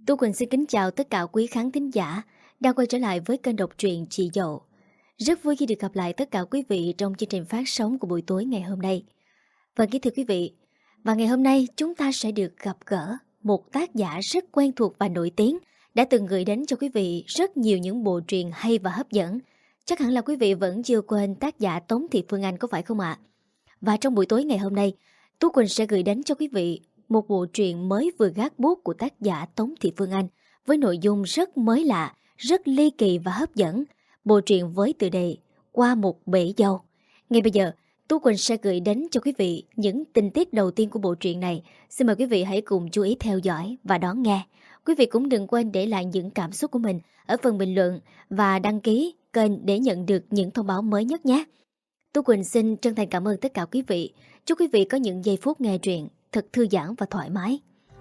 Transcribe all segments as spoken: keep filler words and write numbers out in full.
Tú Quỳnh xin kính chào tất cả quý khán thính giả đang quay trở lại với kênh đọc truyện Chị Dậu. Rất vui khi được gặp lại tất cả quý vị trong chương trình phát sóng của buổi tối ngày hôm nay. Và kính thưa quý vị, và ngày hôm nay chúng ta sẽ được gặp gỡ một tác giả rất quen thuộc và nổi tiếng đã từng gửi đến cho quý vị rất nhiều những bộ truyện hay và hấp dẫn. Chắc hẳn là quý vị vẫn chưa quên tác giả Tống Thị Phương Anh có phải không ạ? Và trong buổi tối ngày hôm nay, Tú Quỳnh sẽ gửi đến cho quý vị một bộ truyện mới vừa gác bút của tác giả Tống Thị Phương Anh với nội dung rất mới lạ, rất ly kỳ và hấp dẫn. Bộ truyện với tựa đề Qua một bể dâu. Ngay bây giờ, Tú Quỳnh sẽ gửi đến cho quý vị những tình tiết đầu tiên của bộ truyện này. Xin mời quý vị hãy cùng chú ý theo dõi và đón nghe. Quý vị cũng đừng quên để lại những cảm xúc của mình ở phần bình luận và đăng ký kênh để nhận được những thông báo mới nhất nhé. Tú Quỳnh xin chân thành cảm ơn tất cả quý vị. Chúc quý vị có những giây phút nghe truyện thật thư giãn và thoải mái.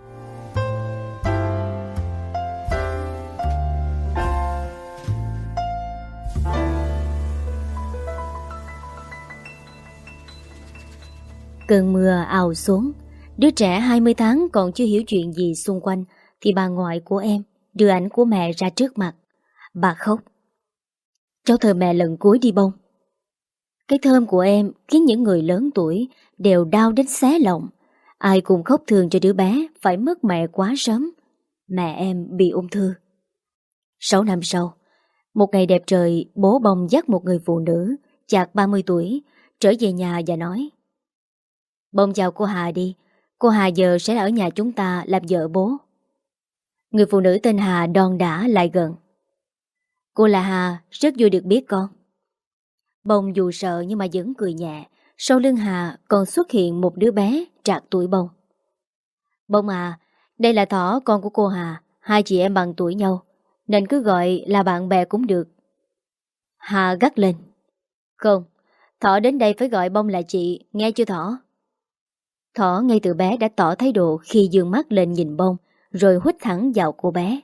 Cơn mưa ào xuống. Đứa trẻ hai mươi tháng còn chưa hiểu chuyện gì xung quanh thì bà ngoại của em đưa ảnh của mẹ ra trước mặt. Bà khóc. Cháu thờ mẹ lần cuối đi bông. Cái thơm của em khiến những người lớn tuổi đều đau đến xé lòng. Ai cũng khóc thương cho đứa bé phải mất mẹ quá sớm. Mẹ em bị ung thư. Sáu năm sau, một ngày đẹp trời, bố bông dắt một người phụ nữ chạc ba mươi tuổi trở về nhà và nói: Bông chào cô Hà đi. Cô Hà giờ sẽ ở nhà chúng ta làm vợ bố. Người phụ nữ tên Hà đon đả lại gần. Cô là Hà, rất vui được biết con. Bông dù sợ nhưng mà vẫn cười nhẹ. Sau lưng Hà còn xuất hiện một đứa bé trạc tuổi Bông. Bông à, đây là Thỏ, con của cô Hà. Hai chị em bằng tuổi nhau, nên cứ gọi là bạn bè cũng được. Hà gắt lên. Không, Thỏ đến đây phải gọi Bông là chị, nghe chưa Thỏ? Thỏ ngay từ bé đã tỏ thái độ khi dương mắt lên nhìn Bông, rồi hút thẳng vào cô bé.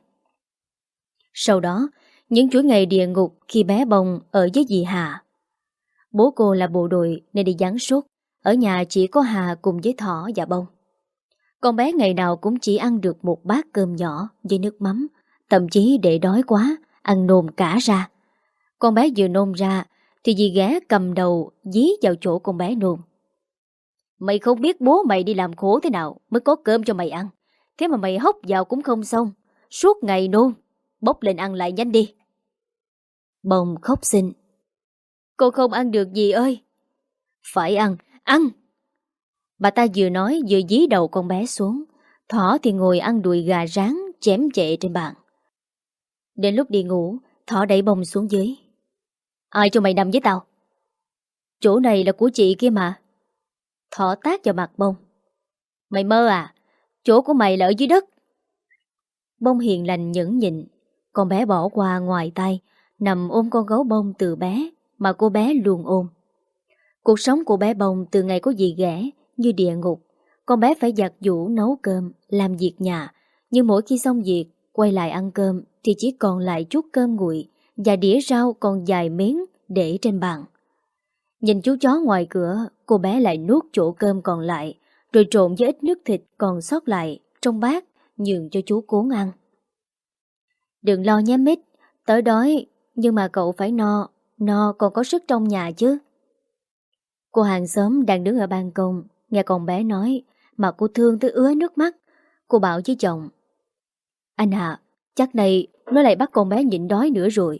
Sau đó, những chuỗi ngày địa ngục khi bé Bông ở với dì Hà. Bố cô là bộ đội nên đi giáng sốt, ở nhà chỉ có Hà cùng với Thỏ và Bông. Con bé ngày nào cũng chỉ ăn được một bát cơm nhỏ với nước mắm, thậm chí để đói quá, ăn nôn cả ra. Con bé vừa nôn ra thì dì ghé cầm đầu dí vào chỗ con bé nôn. Mày không biết bố mày đi làm khổ thế nào mới có cơm cho mày ăn. Thế mà mày hốc vào cũng không xong, suốt ngày nôn. Bốc lên ăn lại nhanh đi. Bông khóc xin. Cô không ăn được dì ơi. Phải ăn, ăn. Bà ta vừa nói vừa dí đầu con bé xuống. Thỏ thì ngồi ăn đùi gà rán chém chệ trên bàn. Đến lúc đi ngủ, Thỏ đẩy Bông xuống dưới. Ai cho mày nằm với tao? Chỗ này là của chị kia mà. Thỏ tát vào mặt Bông. Mày mơ à? Chỗ của mày là ở dưới đất. Bông hiền lành nhẫn nhịn. Con bé bỏ qua ngoài tay, nằm ôm con gấu Bông từ bé mà cô bé luôn ôm. Cuộc sống của bé Bông từ ngày có dì ghẻ như địa ngục. Con bé phải giặt giũ nấu cơm, làm việc nhà. Nhưng mỗi khi xong việc, quay lại ăn cơm thì chỉ còn lại chút cơm nguội và đĩa rau còn dài miếng để trên bàn. Nhìn chú chó ngoài cửa, cô bé lại nuốt chỗ cơm còn lại, rồi trộn với ít nước thịt còn sót lại trong bát nhường cho chú cuốn ăn. Đừng lo nhé Mít, tớ đói, nhưng mà cậu phải no, no còn có sức trong nhà chứ. Cô hàng xóm đang đứng ở ban công, nghe con bé nói, mà cô thương tới ứa nước mắt. Cô bảo với chồng: Anh Hà, chắc này nó lại bắt con bé nhịn đói nữa rồi.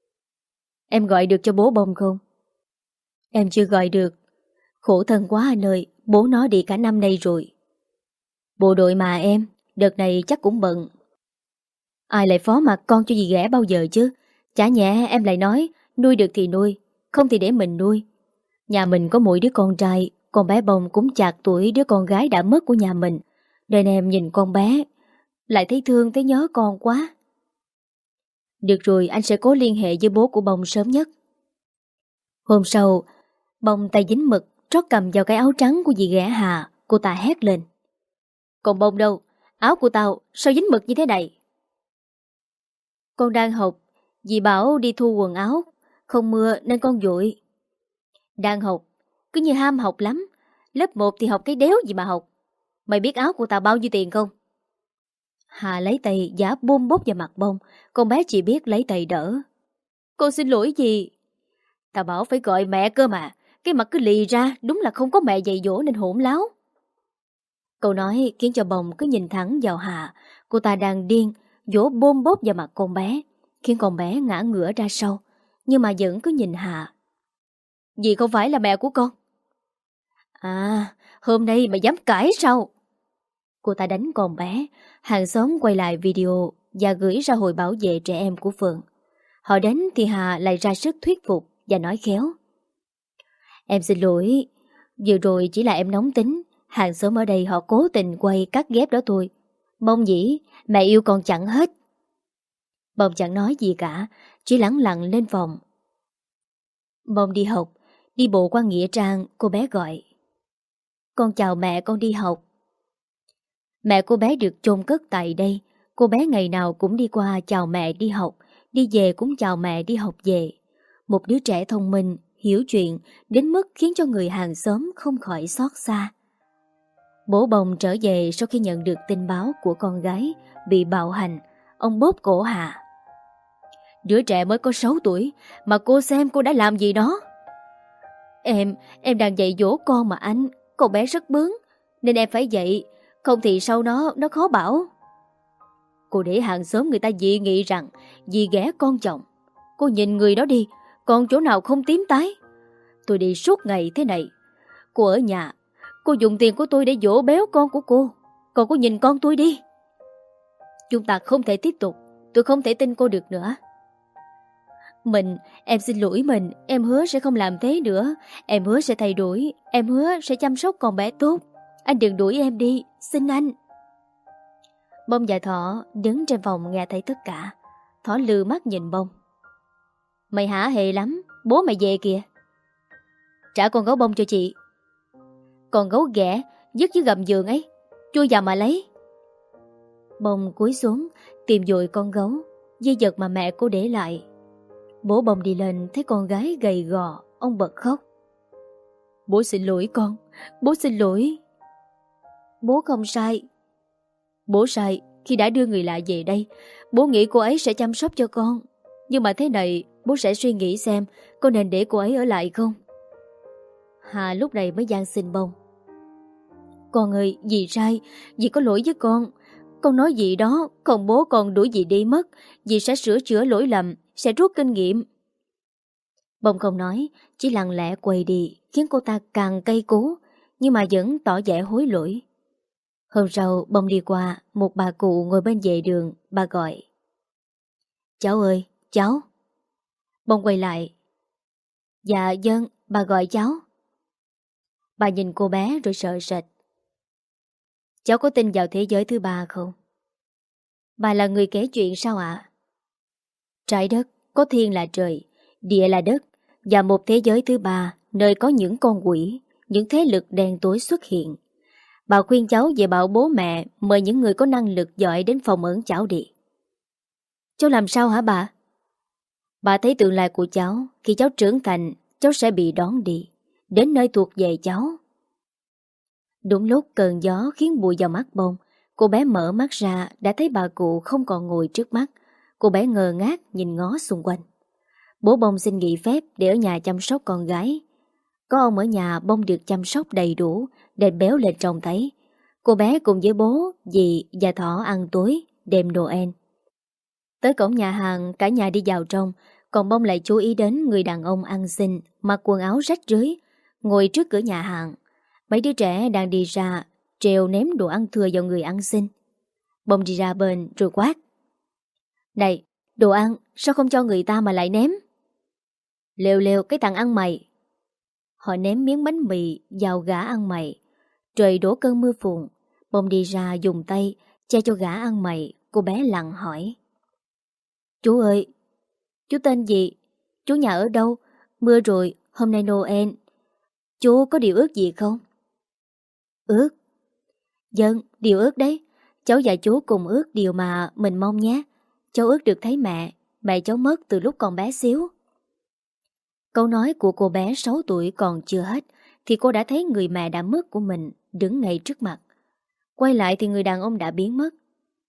Em gọi được cho bố Bông không? Em chưa gọi được. Khổ thân quá anh ơi, bố nó đi cả năm nay rồi. Bộ đội mà em, đợt này chắc cũng bận. Ai lại phó mặc con cho dì ghẻ bao giờ chứ? Chả nhẽ em lại nói nuôi được thì nuôi, không thì để mình nuôi. Nhà mình có mỗi đứa con trai, con bé Bông cũng chạc tuổi đứa con gái đã mất của nhà mình. Nên em nhìn con bé lại thấy thương, thấy nhớ con quá. Được rồi, anh sẽ cố liên hệ với bố của Bông sớm nhất. Hôm sau, Bông tay dính mực trót cầm vào cái áo trắng của dì ghẻ Hà. Cô ta hét lên: Còn Bông đâu? Áo của tao sao dính mực như thế này? Con đang học, dì bảo đi thu quần áo, không mưa nên con vội. Đang học, cứ như ham học lắm. Lớp một thì học cái đéo gì mà học. Mày biết áo của tao bao nhiêu tiền không? Hà lấy tay giả bôm bốp vào mặt bông. Con bé chỉ biết lấy tay đỡ. Con xin lỗi gì? Tao bảo phải gọi mẹ cơ mà. Cái mặt cứ lì ra, đúng là không có mẹ dạy dỗ nên hỗn láo. Câu nói khiến cho bông cứ nhìn thẳng vào Hà. Cô ta đang điên, vỗ bôm bốp vào mặt con bé, khiến con bé ngã ngửa ra sau. Nhưng mà vẫn cứ nhìn Hà. Dì không phải là mẹ của con. À, hôm nay mày dám cãi sao? Cô ta đánh con bé. Hàng xóm quay lại video và gửi ra hội bảo vệ trẻ em của phường. Họ đến thì Hà lại ra sức thuyết phục và nói khéo. Em xin lỗi, vừa rồi chỉ là em nóng tính. Hàng xóm ở đây họ cố tình quay cắt ghép đó thôi. Mong dĩ mẹ yêu con chẳng hết. Bông chẳng nói gì cả, chỉ lẳng lặng lên phòng. Bông đi học, đi bộ qua nghĩa trang, cô bé gọi. Con chào mẹ, con đi học. Mẹ cô bé được chôn cất tại đây. Cô bé ngày nào cũng đi qua chào mẹ đi học, đi về cũng chào mẹ đi học về. Một đứa trẻ thông minh, hiểu chuyện đến mức khiến cho người hàng xóm không khỏi xót xa. Bố Bông trở về sau khi nhận được tin báo của con gái bị bạo hành. Ông bóp cổ Hà. Đứa trẻ mới có sáu tuổi mà cô xem cô đã làm gì đó. Em, em đang dạy dỗ con mà anh. Con bé rất bướng nên em phải dạy, không thì sau đó nó khó bảo. Cô để hàng xóm người ta dị nghị rằng dì ghẻ con chồng. Cô nhìn người đó đi, còn chỗ nào không tím tái. Tôi đi suốt ngày thế này. Cô ở nhà, cô dùng tiền của tôi để dỗ béo con của cô. Còn cô nhìn con tôi đi. Chúng ta không thể tiếp tục. Tôi không thể tin cô được nữa. Mình, em xin lỗi mình. Em hứa sẽ không làm thế nữa. Em hứa sẽ thay đổi. Em hứa sẽ chăm sóc con bé tốt. Anh đừng đuổi em đi, xin anh. Bông và Thỏ đứng trên phòng nghe thấy tất cả. Thỏ lừ mắt nhìn Bông. Mày hả hề lắm. Bố mày về kìa. Trả con gấu bông cho chị. Con gấu ghẻ dứt dưới gầm giường ấy, chui vào mà lấy. Bông cúi xuống tìm dội con gấu, di vật mà mẹ cô để lại. Bố Bông đi lên thấy con gái gầy gò, ông bật khóc. Bố xin lỗi con, bố xin lỗi. Bố không sai. Bố sai khi đã đưa người lạ về đây. Bố nghĩ cô ấy sẽ chăm sóc cho con. Nhưng mà thế này, bố sẽ suy nghĩ xem có nên để cô ấy ở lại không. Hà lúc này mới van xin Bông. Con ơi, dì sai, dì có lỗi với con. Con nói gì đó, còn bố con đuổi dì đi mất. Dì sẽ sửa chữa lỗi lầm, sẽ rút kinh nghiệm. Bông không nói, chỉ lặng lẽ quay đi, khiến cô ta càng cay cú, nhưng mà vẫn tỏ vẻ hối lỗi. Hôm sau, Bông đi qua, một bà cụ ngồi bên vệ đường, bà gọi. Cháu ơi, cháu. Bông quay lại. Dạ, dân, bà gọi cháu. Bà nhìn cô bé rồi sợ sệt. Cháu có tin vào thế giới thứ ba không? Bà là người kể chuyện sao ạ? Trái đất có thiên là trời, địa là đất, và một thế giới thứ ba nơi có những con quỷ, những thế lực đen tối xuất hiện. Bà khuyên cháu về bảo bố mẹ mời những người có năng lực giỏi đến phòng ẩn cháu đi. Cháu làm sao hả bà? Bà thấy tương lai của cháu, khi cháu trưởng thành, cháu sẽ bị đón đi, đến nơi thuộc về cháu. Đúng lúc cơn gió khiến bụi vào mắt Bông, cô bé mở mắt ra đã thấy bà cụ không còn ngồi trước mắt. Cô bé ngơ ngác nhìn ngó xung quanh. Bố Bông xin nghỉ phép để ở nhà chăm sóc con gái. Có ông ở nhà, Bông được chăm sóc đầy đủ để béo lên trông thấy. Cô bé cùng với bố, dì và Thỏ ăn tối đêm Noel. Tới cổng nhà hàng, cả nhà đi vào trong, còn Bông lại chú ý đến người đàn ông ăn xin, mặc quần áo rách rưới, ngồi trước cửa nhà hàng. Mấy đứa trẻ đang đi ra, trèo ném đồ ăn thừa vào người ăn xin. Bông đi ra bên rồi quát. Này, đồ ăn, sao không cho người ta mà lại ném? Lêu lêu cái thằng ăn mày. Họ ném miếng bánh mì vào gã ăn mày. Trời đổ cơn mưa phùn. Bông đi ra dùng tay che cho gã ăn mày. Cô bé lặng hỏi. Chú ơi, chú tên gì? Chú nhà ở đâu? Mưa rồi, hôm nay Noel. Chú có điều ước gì không? Ước? Dân, điều ước đấy. Cháu và chú cùng ước điều mà mình mong nhé. Cháu ước được thấy mẹ. Mẹ cháu mất từ lúc còn bé xíu. Câu nói của cô bé sáu tuổi còn chưa hết thì cô đã thấy người mẹ đã mất của mình đứng ngay trước mặt. Quay lại thì người đàn ông đã biến mất.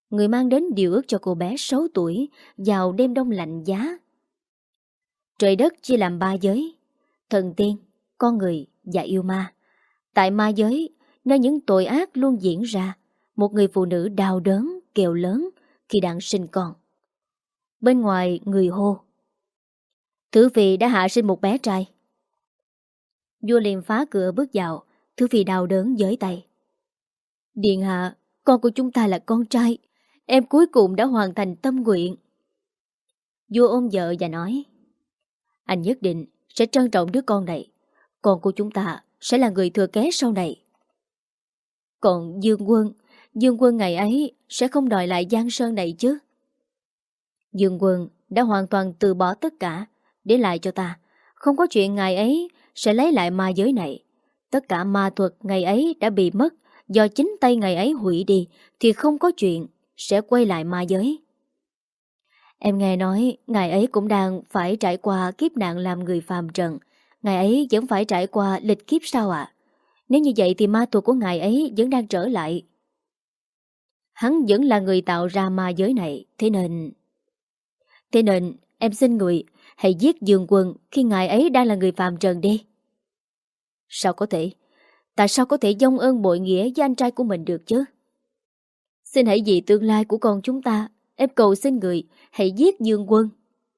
người mang đến điều ước cho cô bé sáu tuổi vào đêm đông lạnh giá. Trời đất chia làm ba giới: thần tiên, con người và yêu ma. Tại ma giới, nơi những tội ác luôn diễn ra, một người phụ nữ đau đớn, kêu lớn khi đang sinh con. Bên ngoài người hô: Thứ Phi đã hạ sinh một bé trai. Vua liền phá cửa bước vào. Thứ Phi đau đớn giỡn tay: Điện hạ, con của chúng ta là con trai. Em cuối cùng đã hoàn thành tâm nguyện. Vua ôm vợ và nói: Anh nhất định sẽ trân trọng đứa con này. Con của chúng ta sẽ là người thừa kế sau này. Còn Dương Quân, Dương Quân ngày ấy sẽ không đòi lại giang sơn này chứ? Dương Quân đã hoàn toàn từ bỏ tất cả để lại cho ta. Không có chuyện ngày ấy sẽ lấy lại ma giới này. Tất cả ma thuật ngày ấy đã bị mất do chính tay ngày ấy hủy đi, thì không có chuyện sẽ quay lại ma giới. Em nghe nói ngày ấy cũng đang phải trải qua kiếp nạn làm người phàm trần. Ngày ấy vẫn phải trải qua lịch kiếp sao ạ? À? Nếu như vậy thì ma thuật của ngài ấy vẫn đang trở lại. Hắn vẫn là người tạo ra ma giới này. Thế nên Thế nên em xin người hãy giết Dương Quân khi ngài ấy đang là người phàm trần đi. Sao có thể? Tại sao có thể dông ơn bội nghĩa với anh trai của mình được chứ? Xin hãy vì tương lai của con chúng ta, em cầu xin người hãy giết Dương Quân.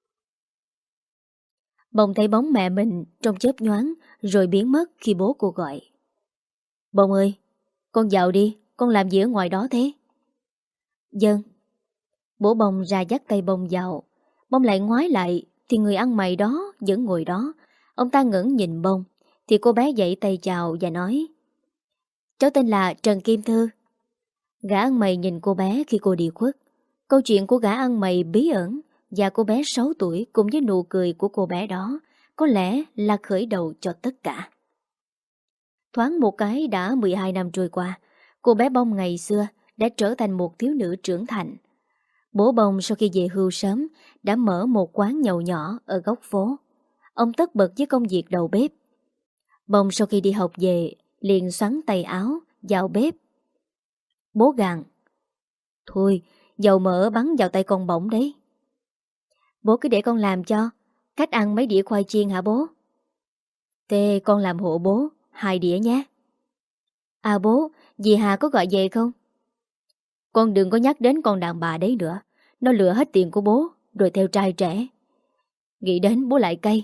Bông thấy bóng mẹ mình trong chớp nhoáng rồi biến mất khi bố cô gọi. Bông ơi, con vào đi, con làm gì ở ngoài đó thế? Dân. Bố Bông ra dắt tay Bông vào. Bông lại ngoái lại thì người ăn mày đó vẫn ngồi đó. Ông ta ngẩng nhìn Bông thì cô bé dậy tay chào và nói: Cháu tên là Trần Kim Thư. Gã ăn mày nhìn cô bé khi cô đi khuất. Câu chuyện của gã ăn mày bí ẩn và cô bé sáu tuổi cùng với nụ cười của cô bé đó có lẽ là khởi đầu cho tất cả. Thoáng một cái đã mười hai năm trôi qua, cô bé Bông ngày xưa đã trở thành một thiếu nữ trưởng thành. Bố Bông sau khi về hưu sớm đã mở một quán nhậu nhỏ ở góc phố. Ông tất bật với công việc đầu bếp. Bông sau khi đi học về liền xoắn tay áo vào bếp. Bố gằn: Thôi, dầu mỡ bắn vào tay con bỏng đấy. Bố cứ để con làm cho. Cách ăn mấy đĩa khoai chiên hả bố? Thế con làm hộ bố hai đĩa nhé. À bố, dì Hà có gọi về không? Con đừng có nhắc đến con đàn bà đấy nữa. Nó lừa hết tiền của bố rồi theo trai trẻ. Nghĩ đến bố lại cay.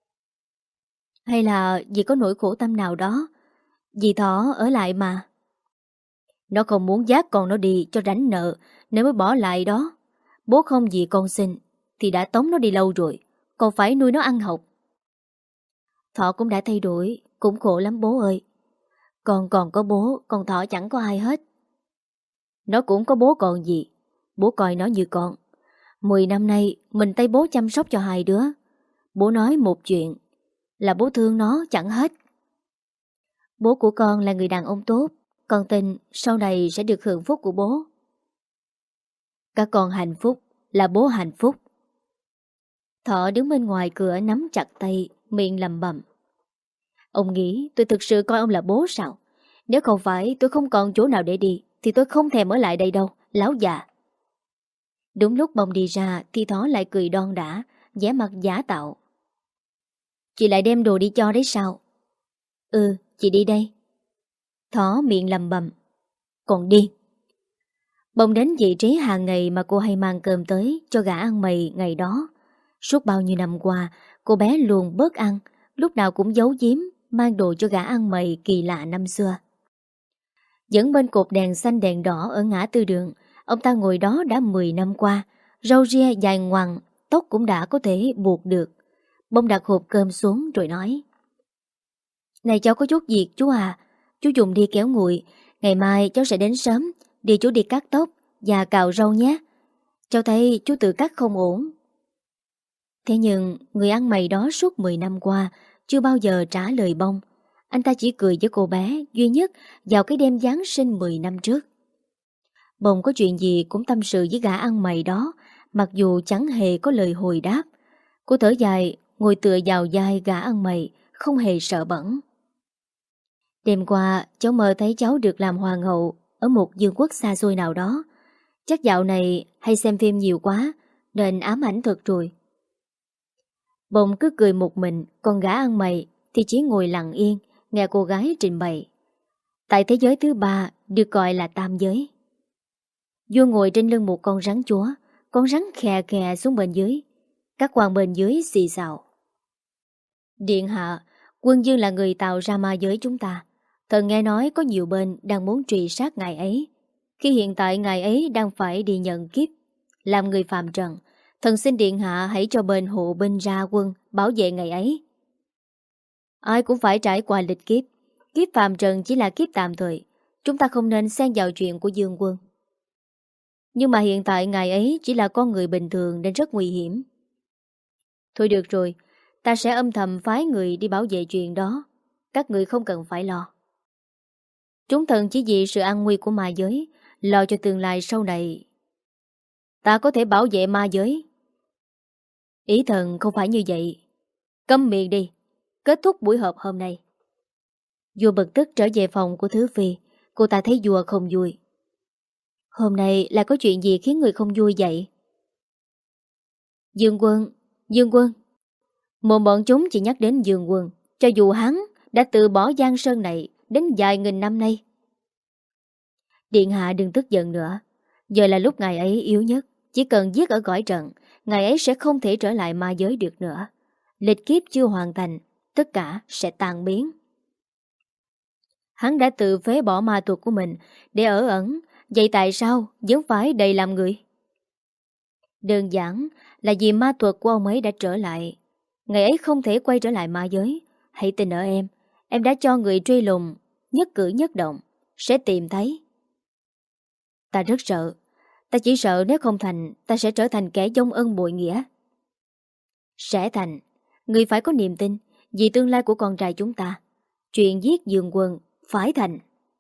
Hay là dì có nỗi khổ tâm nào đó? Dì Thỏ ở lại mà. Nó không muốn dắt con nó đi cho rảnh nợ nên mới bỏ lại đó. Bố không gì con xin thì đã tống nó đi lâu rồi. Còn phải nuôi nó ăn học. Thỏ cũng đã thay đổi. Cũng khổ lắm bố ơi. Con còn có bố, còn Thỏ chẳng có ai hết. Nó cũng có bố còn gì. Bố coi nó như con. Mười năm nay mình tay bố chăm sóc cho hai đứa. Bố nói một chuyện là bố thương nó chẳng hết. Bố của con là người đàn ông tốt. Con tin sau này sẽ được hưởng phúc của bố. Các con hạnh phúc là bố hạnh phúc. Thọ đứng bên ngoài cửa nắm chặt tay, miệng lẩm bẩm. Ông nghĩ tôi thực sự coi ông là bố sao? Nếu không phải tôi không còn chỗ nào để đi thì tôi không thèm ở lại đây đâu, láo già. Đúng lúc Bông đi ra thì Thỏ lại cười đon đả, vẻ mặt giả tạo. Chị lại đem đồ đi cho đấy sao? Ừ, chị đi đây. Thỏ miệng lầm bầm. Còn đi. Bông đến vị trí hàng ngày mà cô hay mang cơm tới cho gã ăn mày ngày đó. Suốt bao nhiêu năm qua, cô bé luôn bớt ăn, lúc nào cũng giấu giếm mang đồ cho gã ăn mày kỳ lạ năm xưa. Dẫn bên cột đèn xanh đèn đỏ ở ngã tư đường, ông ta ngồi đó đã mười năm qua, râu ria dài ngoằng, tóc cũng đã có thể buộc được. Bông đặt hộp cơm xuống rồi nói. Này cháu có chút việc chú à, chú dùng đi kéo nguội, ngày mai cháu sẽ đến sớm, đi chú đi cắt tóc và cạo râu nhé. Cháu thấy chú tự cắt không ổn. Thế nhưng người ăn mày đó suốt mười năm qua chưa bao giờ trả lời Bông. Anh ta chỉ cười với cô bé duy nhất vào cái đêm Giáng sinh mười năm trước. Bông có chuyện gì cũng tâm sự với gã ăn mày đó, mặc dù chẳng hề có lời hồi đáp. Cô thở dài, ngồi tựa vào vai gã ăn mày, không hề sợ bẩn. Đêm qua cháu mơ thấy cháu được làm hoàng hậu ở một vương quốc xa xôi nào đó. Chắc dạo này hay xem phim nhiều quá nên ám ảnh thật rồi. Bông cứ cười một mình, còn gã ăn mày thì chỉ ngồi lặng yên, nghe cô gái trình bày. Tại thế giới thứ ba được gọi là tam giới. Vua ngồi trên lưng một con rắn chúa, con rắn khè khè xuống bên dưới. Các quan bên dưới xì xào. Điện hạ, Quân Dương là người tạo ra ma giới chúng ta. Thần nghe nói có nhiều bên đang muốn truy sát ngài ấy. Khi hiện tại ngài ấy đang phải đi nhận kiếp, làm người phàm trần, thần xin điện hạ hãy cho bên hộ binh ra quân bảo vệ ngài ấy. Ai cũng phải trải qua lịch kiếp. Kiếp phàm trần chỉ là kiếp tạm thời. Chúng ta không nên xen vào chuyện của Dương Quân. Nhưng mà hiện tại ngài ấy chỉ là con người bình thường nên rất nguy hiểm. Thôi được rồi, ta sẽ âm thầm phái người đi bảo vệ chuyện đó. Các người không cần phải lo. Chúng thần chỉ vì sự an nguy của ma giới, lo cho tương lai sau này. Ta có thể bảo vệ ma giới. Ý thần không phải như vậy. Câm miệng đi. Kết thúc buổi họp hôm nay. Vua bực tức trở về phòng của Thứ Phi. Cô ta thấy vua không vui. Hôm nay là có chuyện gì khiến người không vui vậy? Dương Quân, Dương Quân. Một bọn chúng chỉ nhắc đến Dương Quân, cho dù hắn đã từ bỏ Giang Sơn này đến vài nghìn năm nay. Điện hạ đừng tức giận nữa. Giờ là lúc ngài ấy yếu nhất. Chỉ cần giết ở cõi trận, ngài ấy sẽ không thể trở lại ma giới được nữa. Lịch kiếp chưa hoàn thành, tất cả sẽ tan biến. Hắn đã tự phế bỏ ma thuật của mình để ở ẩn. Vậy tại sao vẫn phải đầy làm người? Đơn giản là vì ma thuật của ông ấy đã trở lại. Ngày ấy không thể quay trở lại ma giới. Hãy tin ở em. Em đã cho người truy lùng, nhất cử nhất động sẽ tìm thấy. Ta rất sợ. Ta chỉ sợ nếu không thành, ta sẽ trở thành kẻ vong ân bội nghĩa. Sẽ thành. Người phải có niềm tin vì tương lai của con trai chúng ta. Chuyện giết Dương Quân phải thành.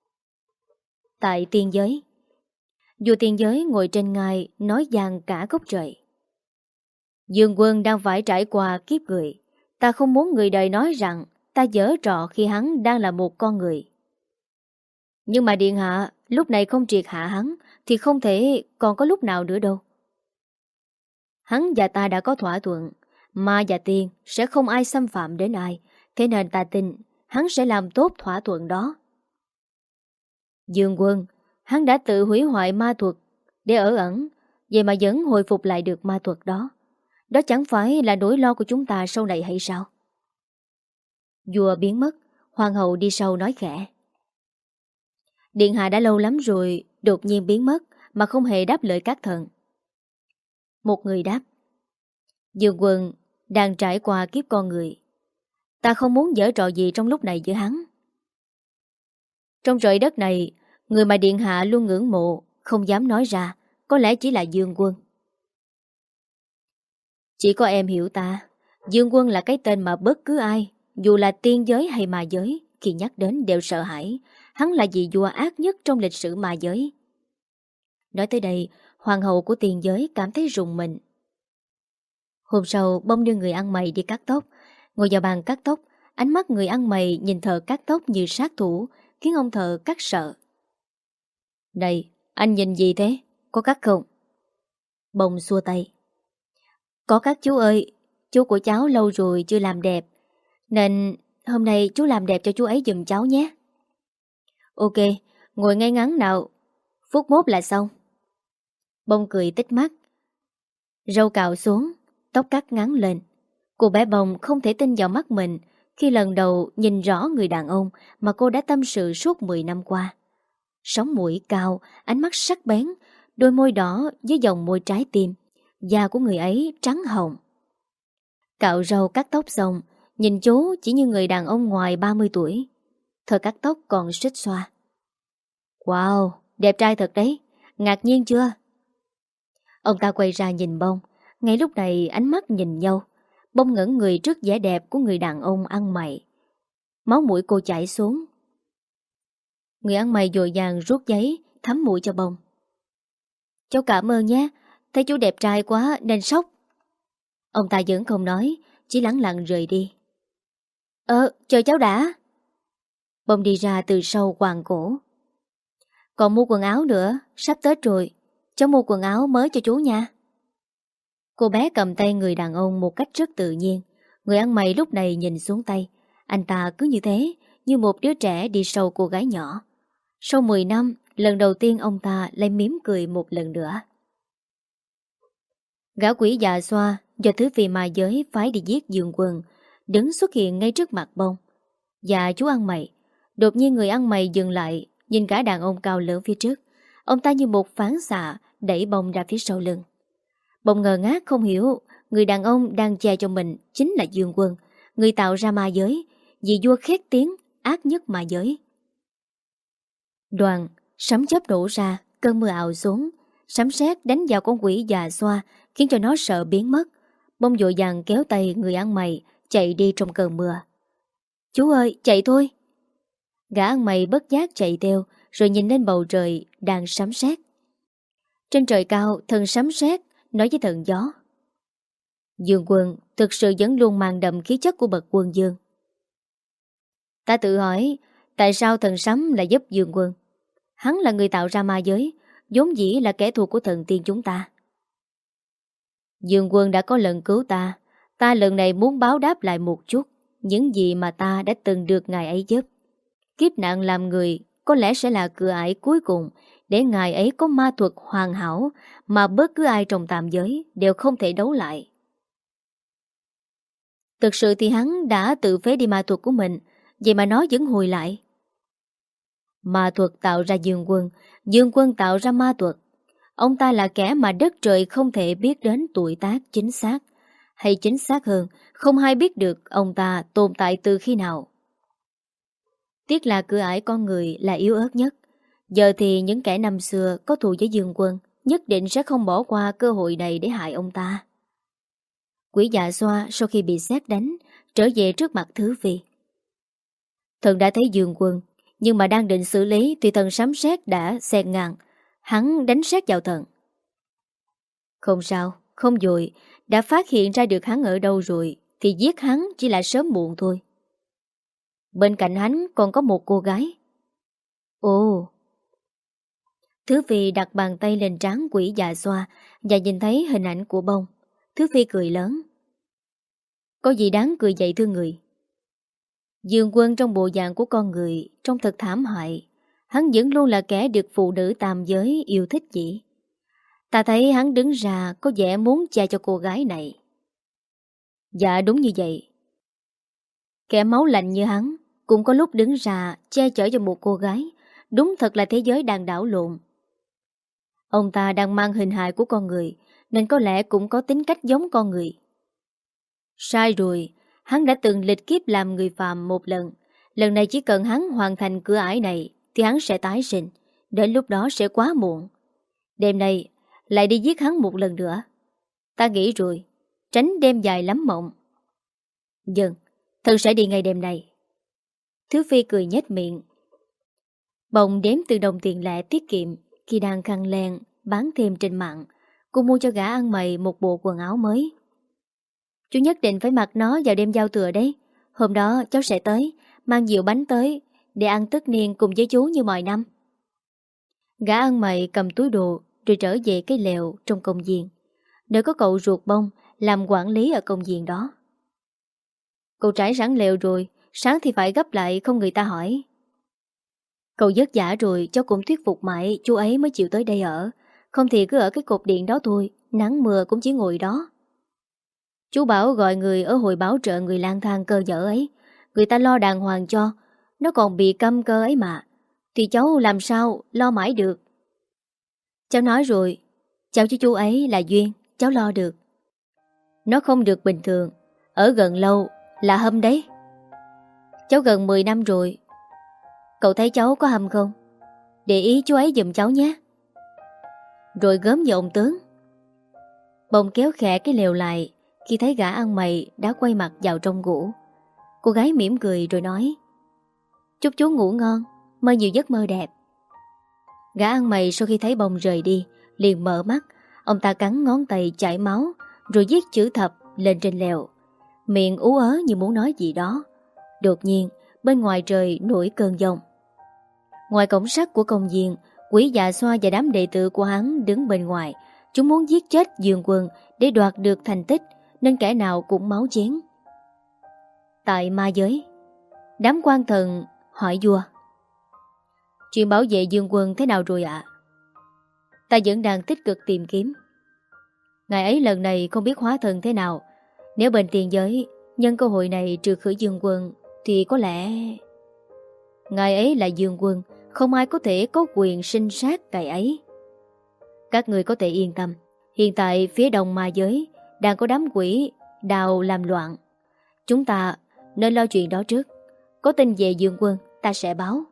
Tại tiên giới, vua tiên giới ngồi trên ngai nói vang cả gốc trời. Dương Quân đang phải trải qua kiếp người. Ta không muốn người đời nói rằng ta giở trò khi hắn đang là một con người. Nhưng mà điện hạ lúc này không triệt hạ hắn thì không thể còn có lúc nào nữa đâu. Hắn và ta đã có thỏa thuận, ma và tiên sẽ không ai xâm phạm đến ai. Thế nên ta tin hắn sẽ làm tốt thỏa thuận đó. Dương Quân, hắn đã tự hủy hoại ma thuật để ở ẩn, vậy mà vẫn hồi phục lại được ma thuật đó. Đó chẳng phải là nỗi lo của chúng ta sau này hay sao? Vua biến mất, hoàng hậu đi sau nói khẽ. Điện hạ đã lâu lắm rồi đột nhiên biến mất mà không hề đáp lời các thần. Một người đáp. Dương Quân đang trải qua kiếp con người. Ta không muốn giở trò gì trong lúc này với hắn. Trong trời đất này, người mà điện hạ luôn ngưỡng mộ, không dám nói ra, có lẽ chỉ là Dương Quân. Chỉ có em hiểu ta. Dương Quân là cái tên mà bất cứ ai, dù là tiên giới hay ma giới, khi nhắc đến đều sợ hãi. Hắn là vị vua ác nhất trong lịch sử ma giới. Nói tới đây, hoàng hậu của tiên giới cảm thấy rùng mình. Hôm sau, Bông đưa người ăn mày đi cắt tóc. Ngồi vào bàn cắt tóc, ánh mắt người ăn mày nhìn thợ cắt tóc như sát thủ, khiến ông thợ cắt sợ. Này, anh nhìn gì thế? Có cắt không? Bông xua tay. Có cắt chú ơi, chú của cháu lâu rồi chưa làm đẹp, nên hôm nay chú làm đẹp cho chú ấy giùm cháu nhé. Ok, ngồi ngay ngắn nào, phút mốt là xong. Bông cười tít mắt. Râu cạo xuống, tóc cắt ngắn lên. Cô bé Bông không thể tin vào mắt mình khi lần đầu nhìn rõ người đàn ông mà cô đã tâm sự suốt mười năm qua. Sống mũi cao, ánh mắt sắc bén, đôi môi đỏ với dòng môi trái tim. Da của người ấy trắng hồng. Cạo râu cắt tóc xong, nhìn chú chỉ như người đàn ông ngoài ba mươi tuổi. Thợ cắt tóc còn xích xoa. Wow, đẹp trai thật đấy, ngạc nhiên chưa? Ông ta quay ra nhìn Bông. Ngay lúc này ánh mắt nhìn nhau. Bông ngẩn người trước vẻ đẹp của người đàn ông ăn mày. Máu mũi cô chảy xuống. Người ăn mày dội vàng rút giấy thấm mũi cho Bông. Cháu cảm ơn nhé, thấy chú đẹp trai quá nên sốc. Ông ta vẫn không nói, chỉ lẳng lặng rời đi. Ờ, chờ cháu đã. Bông đi ra từ sau quàng cổ. Còn mua quần áo nữa, sắp Tết rồi. cháu mua quần áo mới cho chú nha. Cô bé cầm tay người đàn ông một cách rất tự nhiên. Người ăn mày lúc này nhìn xuống tay. Anh ta cứ như thế, như một đứa trẻ đi sâu cô gái nhỏ. Sau mười năm, lần đầu tiên ông ta lại mỉm cười một lần nữa. Gã quỷ già xoa do thứ vì ma giới phái đi giết Dương Quân đứng xuất hiện ngay trước mặt Bông. Dạ chú ăn mày. Đột nhiên người ăn mày dừng lại, nhìn cả đàn ông cao lớn phía trước. Ông ta như một phán xạ đẩy Bông ra phía sau lưng. Bông ngờ ngác không hiểu người đàn ông đang che cho mình chính là Dương Quân, người tạo ra ma giới, vị vua khét tiếng ác nhất ma giới. Đoàn sấm chớp nổ ra, cơn mưa ào xuống, sấm sét đánh vào con quỷ già xoa khiến cho nó sợ biến mất. Bông vội vàng kéo tay người ăn mày chạy đi trong cơn mưa. Chú ơi, chạy thôi! Gã ăn mày bất giác chạy theo, rồi nhìn lên bầu trời đang sấm sét. Trên trời cao, thần sấm sét nói với thần gió. Dương Quân thực sự vẫn luôn mang đậm khí chất của bậc quân dương. Ta tự hỏi, tại sao thần sấm lại giúp Dương Quân? Hắn là người tạo ra ma giới, vốn dĩ là kẻ thù của thần tiên chúng ta. Dương Quân đã có lần cứu ta, ta lần này muốn báo đáp lại một chút những gì mà ta đã từng được ngài ấy giúp. Kiếp nạn làm người có lẽ sẽ là cửa ải cuối cùng để ngài ấy có ma thuật hoàn hảo mà bất cứ ai trong tam giới đều không thể đấu lại. Thực sự thì hắn đã tự phế đi ma thuật của mình, vậy mà nó vẫn hồi lại. Ma thuật tạo ra Dương Quân, Dương Quân tạo ra ma thuật. Ông ta là kẻ mà đất trời không thể biết đến tuổi tác chính xác, hay chính xác hơn, không ai biết được ông ta tồn tại từ khi nào. Tiếc là cửa ải con người là yếu ớt nhất. Giờ thì những kẻ năm xưa có thù với Dương Quân nhất định sẽ không bỏ qua cơ hội này để hại ông ta. Quỷ dạ xoa sau khi bị sét đánh trở về trước mặt Thứ Phi. Thần đã thấy Dương Quân, nhưng mà đang định xử lý thì thần sấm sét đã xẹt ngang, hắn đánh sét vào thần. Không sao, không vội, đã phát hiện ra được hắn ở đâu rồi thì giết hắn chỉ là sớm muộn thôi. Bên cạnh hắn còn có một cô gái. Ồ! Thứ Phi đặt bàn tay lên trán quỷ dạ xoa và nhìn thấy hình ảnh của Bông. Thứ Phi cười lớn. Có gì đáng cười vậy thưa người? Dương Quân trong bộ dạng của con người trông thật thảm hại. Hắn vẫn luôn là kẻ được phụ nữ tam giới yêu thích vậy. Ta thấy hắn đứng ra có vẻ muốn che cho cô gái này. Dạ đúng như vậy. Kẻ máu lạnh như hắn cũng có lúc đứng ra che chở cho một cô gái. Đúng thật là thế giới đang đảo lộn. Ông ta đang mang hình hài của con người, nên có lẽ cũng có tính cách giống con người. Sai rồi, hắn đã từng lịch kiếp làm người phàm một lần. Lần này chỉ cần hắn hoàn thành cửa ải này thì hắn sẽ tái sinh. Đến lúc đó sẽ quá muộn. Đêm nay lại đi giết hắn một lần nữa. Ta nghĩ rồi, tránh đêm dài lắm mộng. Dần, thần sẽ đi ngay đêm này. Thứ Phi cười nhếch miệng. Bồng đếm từ đồng tiền lẻ tiết kiệm khi đang khăn len bán thêm trên mạng. Cô mua cho gã ăn mày một bộ quần áo mới. Chú nhất định phải mặc nó vào đêm giao thừa đấy. Hôm đó cháu sẽ tới, mang nhiều bánh tới để ăn tất niên cùng với chú như mọi năm. Gã ăn mày cầm túi đồ rồi trở về cái lều trong công viên, nơi có cậu ruột Bông làm quản lý ở công viên đó. Cậu trải sẵn lều rồi, sáng thì phải gấp lại không người ta hỏi. Cậu vất vả rồi, cháu cũng thuyết phục mãi chú ấy mới chịu tới đây ở. Không thì cứ ở cái cột điện đó thôi, nắng mưa cũng chỉ ngồi đó. Chú bảo gọi người ở hội bảo trợ người lang thang cơ nhở ấy, người ta lo đàng hoàng cho. Nó còn bị câm cơ ấy mà, thì cháu làm sao lo mãi được. Cháu nói rồi, cháu với chú ấy là duyên, cháu lo được. Nó không được bình thường, ở gần lâu là hâm đấy. Cháu gần mười năm rồi. Cậu thấy cháu có hâm không? Để ý chú ấy giùm cháu nhé. Rồi gớm với ông tướng. Bông kéo khẽ cái lều lại khi thấy gã ăn mày đã quay mặt vào trong ngủ. Cô gái mỉm cười rồi nói: chúc chú ngủ ngon, mơ nhiều giấc mơ đẹp. Gã ăn mày sau khi thấy Bông rời đi liền mở mắt. Ông ta cắn ngón tay chảy máu rồi viết chữ thập lên trên lều, miệng ú ớ như muốn nói gì đó. Đột nhiên bên ngoài trời nổi cơn giông. Ngoài cổng sắt của công viên, Quỷ Dạ Xoa và đám đệ tử của hắn đứng bên ngoài. Chúng muốn giết chết Dương Quân để đoạt được thành tích, nên kẻ nào cũng máu chén. Tại ma giới, đám quan thần hỏi vua: chuyện bảo vệ Dương Quân thế nào rồi ạ? À? Ta vẫn đang tích cực tìm kiếm. Ngài ấy lần này không biết hóa thân thế nào. Nếu bên tiền giới nhân cơ hội này trừ khử Dương Quân thì có lẽ... Ngài ấy là Dương Quân, không ai có thể có quyền sinh sát ngài ấy. Các người có thể yên tâm. Hiện tại phía đông ma giới đang có đám quỷ đào làm loạn. Chúng ta nên lo chuyện đó trước. Có tin về Dương Quân ta sẽ báo.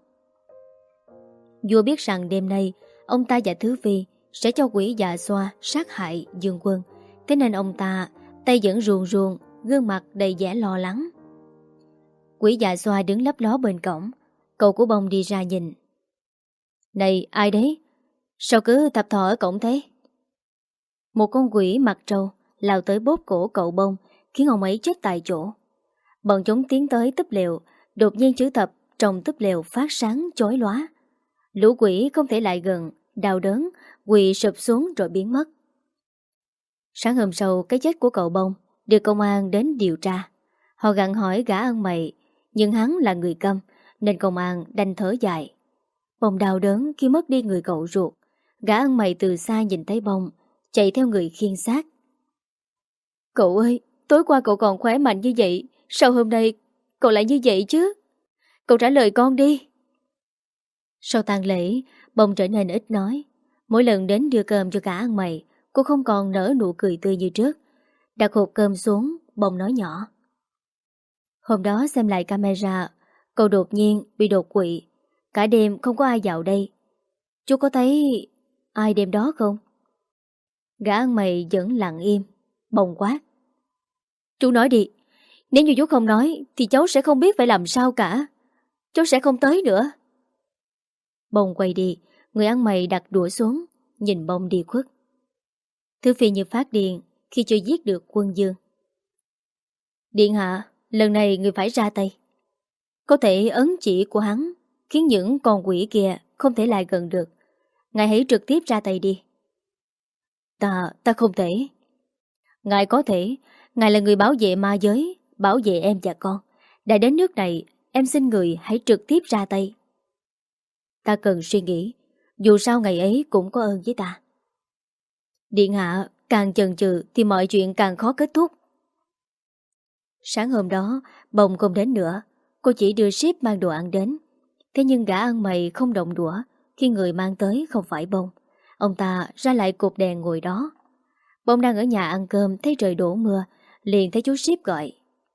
Vua biết rằng đêm nay ông ta và Thứ Phi sẽ cho quỷ Dạ Xoa sát hại Dương Quân. Thế nên ông ta tay vẫn ruồn ruồn, gương mặt đầy vẻ lo lắng. Quỷ Dạ Xoa đứng lấp ló bên cổng. Cậu của Bông đi ra nhìn. Này ai đấy? Sao cứ tập thò ở cổng thế? Một con quỷ mặt trâu lao tới bóp cổ cậu Bông, khiến ông ấy chết tại chỗ. Bọn chúng tiến tới túp lều. Đột nhiên chữ thập trong túp lều phát sáng chói lóa. Lũ quỷ không thể lại gần, đau đớn, quỳ sụp xuống rồi biến mất. Sáng hôm sau, cái chết của cậu Bông được công an đến điều tra. Họ gặng hỏi gã ăn mày, nhưng hắn là người câm, nên công an đành thở dài. Bông đau đớn khi mất đi người cậu ruột. Gã ăn mày từ xa nhìn thấy Bông, chạy theo người khiêng xác. Cậu ơi, tối qua cậu còn khỏe mạnh như vậy, sao hôm nay cậu lại như vậy chứ? Cậu trả lời con đi. Sau tang lễ, Bông trở nên ít nói. Mỗi lần đến đưa cơm cho cả ăn mày, cô không còn nở nụ cười tươi như trước. Đặt hộp cơm xuống, Bông nói nhỏ: Hôm đó xem lại camera, cậu đột nhiên bị đột quỵ. Cả đêm không có ai vào đây. Chú có thấy ai đêm đó không? Gã ăn mày vẫn lặng im. Bông quát: Chú nói đi. Nếu như chú không nói thì cháu sẽ không biết phải làm sao cả. Cháu sẽ không tới nữa. Bông quay đi. Người ăn mày đặt đũa xuống, nhìn Bông đi khuất. Thứ Phi như phát điên khi chưa giết được Quân Dương. Điện hạ, lần này người phải ra tay. Có thể ấn chỉ của hắn khiến những con quỷ kia không thể lại gần được. Ngài hãy trực tiếp ra tay đi. Ta, ta không thể. Ngài có thể. Ngài là người bảo vệ ma giới, bảo vệ em và con. Đã đến nước này, em xin người hãy trực tiếp ra tay. Ta cần suy nghĩ. Dù sao ngày ấy cũng có ơn với ta. Điện hạ, càng chần chừ thì mọi chuyện càng khó kết thúc. Sáng hôm đó, Bông không đến nữa. Cô chỉ đưa ship mang đồ ăn đến. Thế nhưng gã ăn mày không động đũa khi người mang tới không phải Bông. Ông ta ra lại cột đèn ngồi đó. Bông đang ở nhà ăn cơm, thấy trời đổ mưa, liền thấy chú ship gọi: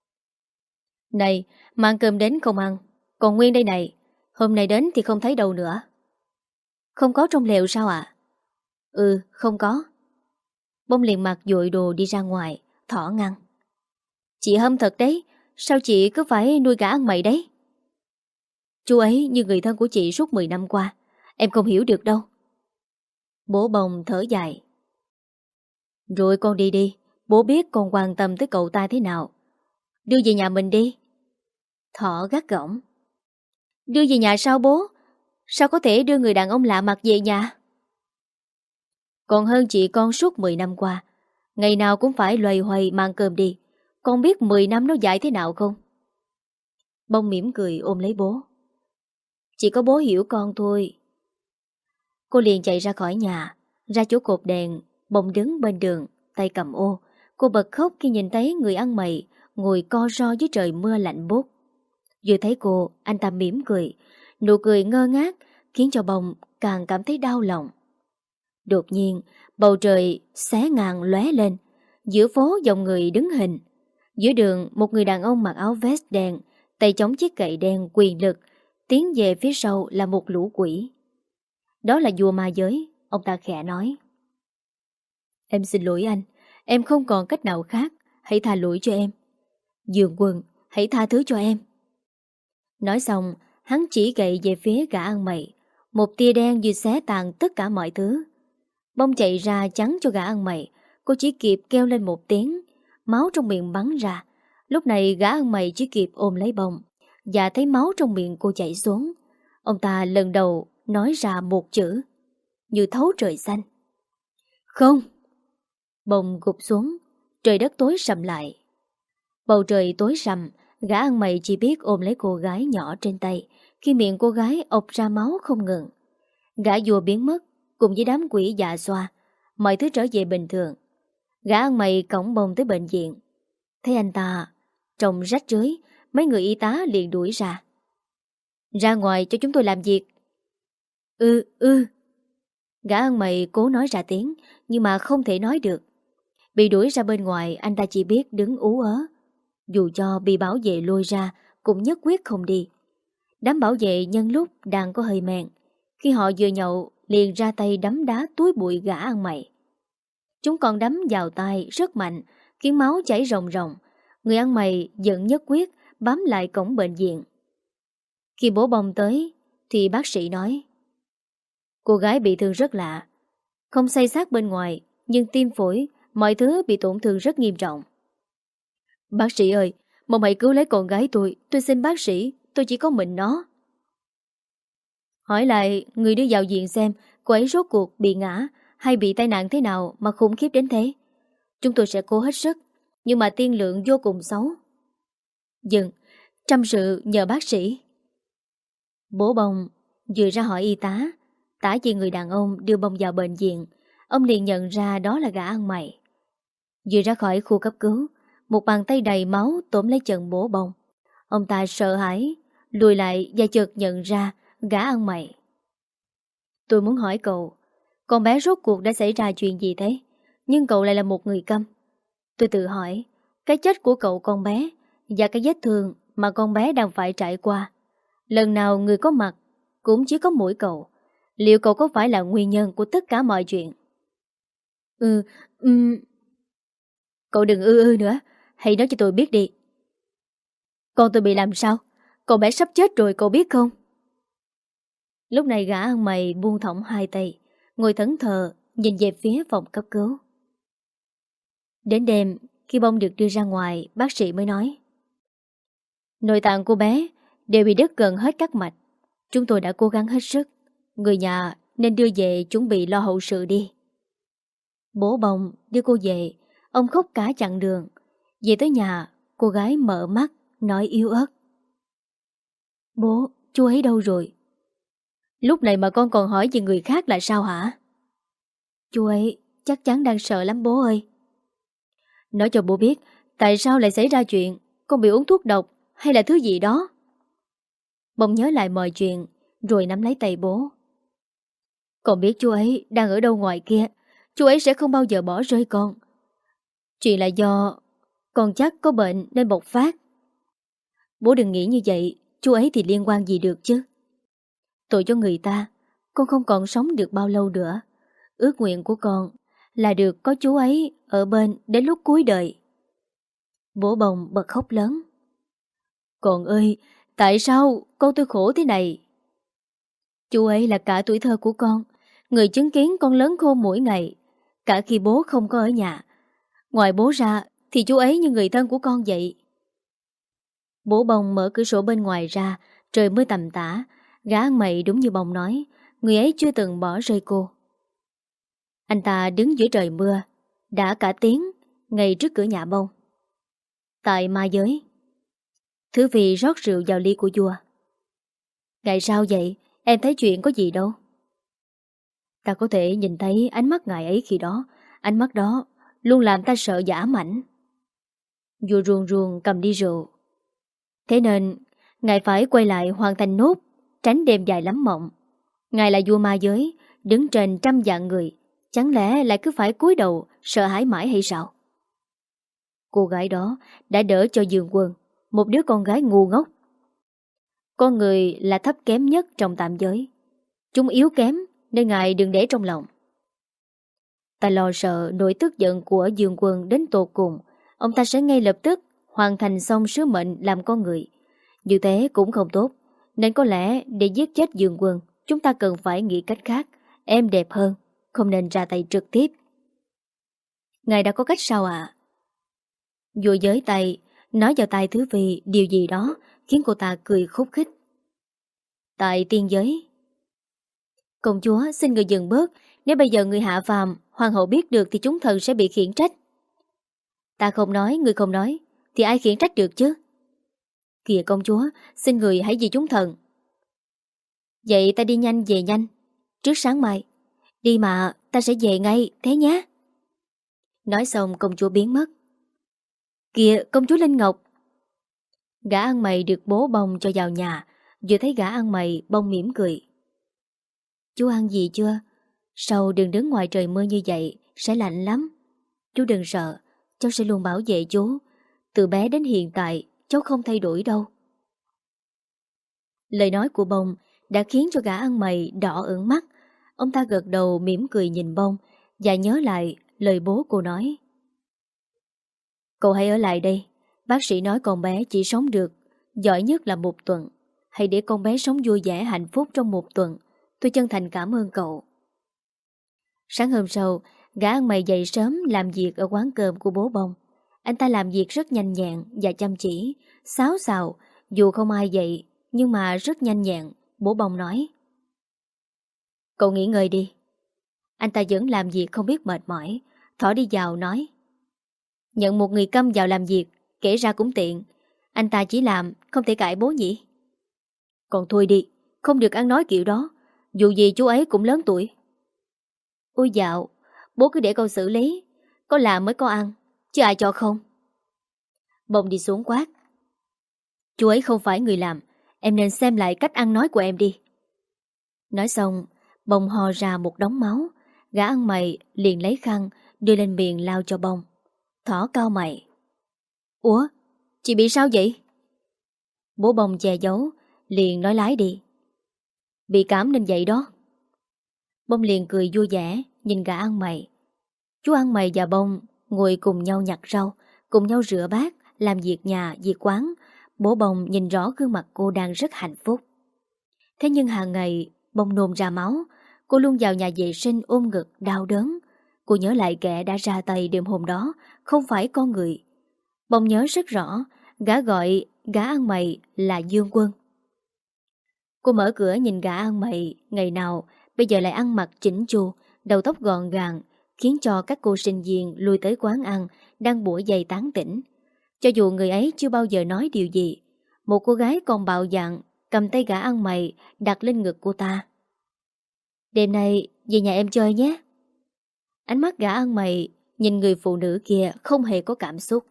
Này, mang cơm đến không ăn. Còn nguyên đây này, hôm nay đến thì không thấy đâu nữa. Không có trong lều sao ạ? À? Ừ, không có. Bông liền mặc dội đồ đi ra ngoài, thỏ ngăn: Chị hâm thật đấy, sao chị cứ phải nuôi gã ăn mày đấy? Chú ấy như người thân của chị suốt mười năm qua, em không hiểu được đâu. Bố Bông thở dài: Rồi con đi đi, bố biết con quan tâm tới cậu ta thế nào. Đưa về nhà mình đi. Thỏ gắt gỏng: Đưa về nhà sao bố? Sao có thể đưa người đàn ông lạ mặt về nhà? Còn hơn chị con suốt mười năm qua, ngày nào cũng phải loay hoay mang cơm đi. Con biết mười năm nó dài thế nào không? Bông mỉm cười ôm lấy bố: Chỉ có bố hiểu con thôi. Cô liền chạy ra khỏi nhà, ra chỗ cột đèn. Bông đứng bên đường, tay cầm ô. Cô bật khóc khi nhìn thấy người ăn mày ngồi co ro dưới trời mưa lạnh buốt. Vừa thấy cô, anh ta mỉm cười. Nụ cười ngơ ngác khiến cho Bông càng cảm thấy đau lòng. Đột nhiên, bầu trời xé ngang lóe lên. Giữa phố dòng người đứng hình. Giữa đường, một người đàn ông mặc áo vest đen, tay chống chiếc gậy đen quyền lực, tiến về phía sau là một lũ quỷ. Đó là vua ma giới, ông ta khẽ nói: Em xin lỗi anh, em không còn cách nào khác, hãy tha lỗi cho em. Dương Quân, hãy tha thứ cho em. Nói xong, hắn chỉ gậy về phía gã ăn mày. Một tia đen như xé tàn tất cả mọi thứ. Bông chạy ra chắn cho gã ăn mày. Cô chỉ kịp kêu lên một tiếng, máu trong miệng bắn ra. Lúc này gã ăn mày chỉ kịp ôm lấy Bông và thấy máu trong miệng cô chảy xuống. Ông ta lần đầu nói ra một chữ: như thấu trời xanh. Không! Bông gục xuống, trời đất tối sầm lại. Bầu trời tối sầm, gã ăn mày chỉ biết ôm lấy cô gái nhỏ trên tay, khi miệng cô gái ộc ra máu không ngừng. Gã vua biến mất, cùng với đám quỷ dạ xoa, mọi thứ trở về bình thường. Gã ăn mày cõng Bông tới bệnh viện. Thấy anh ta trông rách rưới, mấy người y tá liền đuổi ra. Ra ngoài cho chúng tôi làm việc. Ừ, ừ. Gã ăn mày cố nói ra tiếng, nhưng mà không thể nói được. Bị đuổi ra bên ngoài, anh ta chỉ biết đứng ú ớ. Dù cho bị bảo vệ lôi ra, cũng nhất quyết không đi. Đám bảo vệ nhân lúc đang có hơi men, khi họ vừa nhậu liền ra tay đấm đá túi bụi gã ăn mày. Chúng còn đấm vào tay rất mạnh, khiến máu chảy ròng ròng. Người ăn mày giận nhất quyết bám lại cổng bệnh viện. Khi bố Bông tới thì bác sĩ nói: cô gái bị thương rất lạ, không xây xác bên ngoài, nhưng tim phổi, mọi thứ bị tổn thương rất nghiêm trọng. Bác sĩ ơi, mong hãy cứu lấy con gái tôi. Tôi xin bác sĩ, tôi chỉ có mình nó. Hỏi lại người đưa vào viện xem cô ấy rốt cuộc bị ngã hay bị tai nạn thế nào mà khủng khiếp đến thế. Chúng tôi sẽ cố hết sức, nhưng mà tiên lượng vô cùng xấu. Dừng, trăm sự nhờ bác sĩ. Bố Bông vừa ra hỏi y tá, tả chỉ người đàn ông đưa Bông vào bệnh viện. Ông liền nhận ra đó là gã ăn mày. Vừa ra khỏi khu cấp cứu, một bàn tay đầy máu tóm lấy chân bố Bông. Ông ta sợ hãi lùi lại và chợt nhận ra gã ăn mày. Tôi muốn hỏi cậu, con bé rốt cuộc đã xảy ra chuyện gì thế? Nhưng cậu lại là một người câm. Tôi tự hỏi, cái chết của cậu con bé và cái vết thương mà con bé đang phải trải qua, lần nào người có mặt cũng chỉ có mỗi cậu. Liệu cậu có phải là nguyên nhân của tất cả mọi chuyện? Ừ, um... Cậu đừng ư ư nữa, hãy nói cho tôi biết đi. Con tôi bị làm sao? Cậu bé sắp chết rồi, cậu biết không? Lúc này gã ăn mày buông thõng hai tay, ngồi thẫn thờ nhìn về phía phòng cấp cứu. Đến đêm, khi Bông được đưa ra ngoài, bác sĩ mới nói: nội tạng của bé đều bị đứt gần hết các mạch. Chúng tôi đã cố gắng hết sức. Người nhà nên đưa về chuẩn bị lo hậu sự đi. Bố Bông đưa cô về. Ông khóc cả chặng đường. Về tới nhà, cô gái mở mắt nói yếu ớt: bố, chú ấy đâu rồi? Lúc này mà con còn hỏi về người khác là sao hả? Chú ấy chắc chắn đang sợ lắm bố ơi. Nói cho bố biết tại sao lại xảy ra chuyện. Con bị uống thuốc độc hay là thứ gì đó? Bông nhớ lại mọi chuyện rồi nắm lấy tay bố. Con biết chú ấy đang ở đâu ngoài kia. Chú ấy sẽ không bao giờ bỏ rơi con. Chuyện là do con chắc có bệnh nên bộc phát. Bố đừng nghĩ như vậy. Chú ấy thì liên quan gì được chứ? Tội cho người ta, con không còn sống được bao lâu nữa. Ước nguyện của con là được có chú ấy ở bên đến lúc cuối đời. Bố Bông bật khóc lớn. Con ơi, tại sao con tôi khổ thế này? Chú ấy là cả tuổi thơ của con, người chứng kiến con lớn khôn mỗi ngày, cả khi bố không có ở nhà. Ngoài bố ra thì chú ấy như người thân của con vậy. Bố Bông mở cửa sổ bên ngoài ra, trời mưa tầm tã. Gã ăn mày đúng như Bông nói, người ấy chưa từng bỏ rơi cô. Anh ta đứng giữa trời mưa đã cả tiếng ngay trước cửa nhà Bông. Tại ma giới, Thứ Phi rót rượu vào ly của vua. Ngày sao vậy? Em thấy chuyện có gì đâu. Ta có thể nhìn thấy ánh mắt ngài ấy khi đó. Ánh mắt đó luôn làm ta sợ dã mảnh. Vua ruồng ruồng cầm đi rượu. Thế nên ngài phải quay lại hoàn thành nốt, tránh đêm dài lắm mộng. Ngài là vua ma giới, đứng trên trăm vạn người, chẳng lẽ lại cứ phải cúi đầu sợ hãi mãi hay sao? Cô gái đó đã đỡ cho Dương Quân, một đứa con gái ngu ngốc. Con người là thấp kém nhất trong tam giới. Chúng yếu kém nên ngài đừng để trong lòng. Ta lo sợ nỗi tức giận của Dương Quân đến tột cùng, ông ta sẽ ngay lập tức hoàn thành xong sứ mệnh làm con người. Như thế cũng không tốt, nên có lẽ để giết chết Dương Quân, chúng ta cần phải nghĩ cách khác, êm đẹp hơn, không nên ra tay trực tiếp. Ngài đã có cách sao ạ? À? Vua giới tay nói vào tai Thứ Phi điều gì đó khiến cô ta cười khúc khích. Tại tiên giới, Công chúa xin người dừng bớt. Nếu bây giờ người hạ phàm, hoàng hậu biết được thì chúng thần sẽ bị khiển trách. Ta không nói, người không nói, thì ai khiển trách được chứ? Kìa công chúa, xin người hãy vì chúng thần. Vậy ta đi nhanh về nhanh, trước sáng mai. Đi mà, ta sẽ về ngay, thế nhé. Nói xong công chúa biến mất. Kìa công chúa Linh Ngọc. Gã ăn mày được bố bông cho vào nhà. Vừa thấy gã ăn mày, bông mỉm cười. Chú ăn gì chưa? Sau đừng đứng ngoài trời mưa như vậy, sẽ lạnh lắm. Chú đừng sợ, cháu sẽ luôn bảo vệ chú. Từ bé đến hiện tại, cháu không thay đổi đâu. Lời nói của bông đã khiến cho gã ăn mày đỏ ửng mắt. Ông ta gật đầu mỉm cười nhìn bông và nhớ lại lời bố cô nói. Cậu hãy ở lại đây. Bác sĩ nói con bé chỉ sống được giỏi nhất là một tuần. Hãy để con bé sống vui vẻ hạnh phúc trong một tuần. Tôi chân thành cảm ơn cậu. Sáng hôm sau, gã ăn mày dậy sớm làm việc ở quán cơm của bố bông. Anh ta làm việc rất nhanh nhẹn và chăm chỉ, xáo xào, dù không ai dậy, nhưng mà rất nhanh nhẹn. Bố bông nói. Cậu nghỉ ngơi đi. Anh ta vẫn làm việc không biết mệt mỏi. Thỏ đi vào nói. Nhận một người câm vào làm việc, kể ra cũng tiện. Anh ta chỉ làm, không thể cãi bố nhỉ? Còn thôi đi, không được ăn nói kiểu đó. Dù gì chú ấy cũng lớn tuổi. Ôi dạo, bố cứ để con xử lý. Có làm mới có ăn, chứ ai cho không. Bông đi xuống quát. Chú ấy không phải người làm. Em nên xem lại cách ăn nói của em đi. Nói xong, bông ho ra một đống máu. Gã ăn mày liền lấy khăn đưa lên miệng lau cho bông. Thỏ cau mày. Ủa, chị bị sao vậy? Bố bông che giấu, liền nói lái đi. Bị cảm nên vậy đó. Bông liền cười vui vẻ, nhìn gã ăn mày. Chú ăn mày và bông ngồi cùng nhau nhặt rau, cùng nhau rửa bát, làm việc nhà, việc quán. Bố bông nhìn rõ gương mặt cô đang rất hạnh phúc. Thế nhưng hàng ngày bông nôn ra máu. Cô luôn vào nhà vệ sinh ôm ngực đau đớn. Cô nhớ lại kẻ đã ra tay đêm hôm đó không phải con người. Bông nhớ rất rõ, gã gọi gã ăn mày là Dương Quân. Cô mở cửa nhìn gã ăn mày ngày nào bây giờ lại ăn mặc chỉnh chu, đầu tóc gọn gàng, khiến cho các cô sinh viên lui tới quán ăn đang bủa dày tán tỉnh. Cho dù người ấy chưa bao giờ nói điều gì, một cô gái còn bạo dạn cầm tay gã ăn mày đặt lên ngực cô ta. Đêm nay về nhà em chơi nhé. Ánh mắt gã ăn mày nhìn người phụ nữ kia không hề có cảm xúc.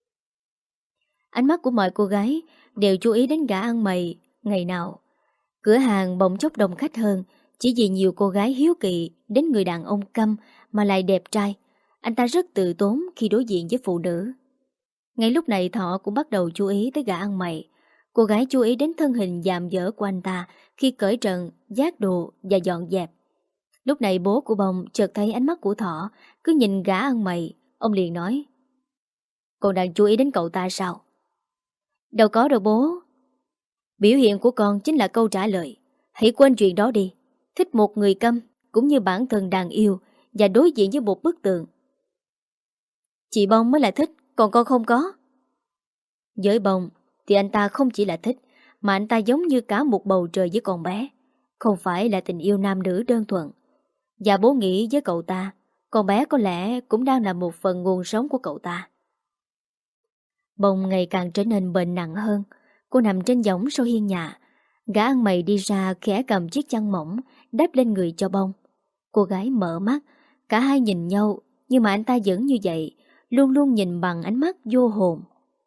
Ánh mắt của mọi cô gái đều chú ý đến gã ăn mày ngày nào. Cửa hàng bỗng chốc đông khách hơn, chỉ vì nhiều cô gái hiếu kỳ đến người đàn ông câm mà lại đẹp trai. Anh ta rất tự tốn khi đối diện với phụ nữ. Ngay lúc này Thọ cũng bắt đầu chú ý tới gã ăn mày. Cô gái chú ý đến thân hình dạm dở của anh ta khi cởi trần, vác đồ và dọn dẹp. Lúc này bố của bông chợt thấy ánh mắt của Thọ, cứ nhìn gã ăn mày. Ông liền nói. Con đang chú ý đến cậu ta sao? Đâu có đâu bố. Biểu hiện của con chính là câu trả lời. Hãy quên chuyện đó đi. Thích một người câm cũng như bản thân đang yêu và đối diện với một bức tường. Chị bông mới là thích, còn con không có. Với bông thì anh ta không chỉ là thích, mà anh ta giống như cả một bầu trời với con bé. Không phải là tình yêu nam nữ đơn thuần. Và bố nghĩ với cậu ta, con bé có lẽ cũng đang là một phần nguồn sống của cậu ta. Bông ngày càng trở nên bệnh nặng hơn. Cô nằm trên võng sau hiên nhà. Gã ăn mày đi ra khẽ cầm chiếc chăn mỏng đắp lên người cho bông. Cô gái mở mắt. Cả hai nhìn nhau, nhưng mà anh ta vẫn như vậy, luôn luôn nhìn bằng ánh mắt vô hồn.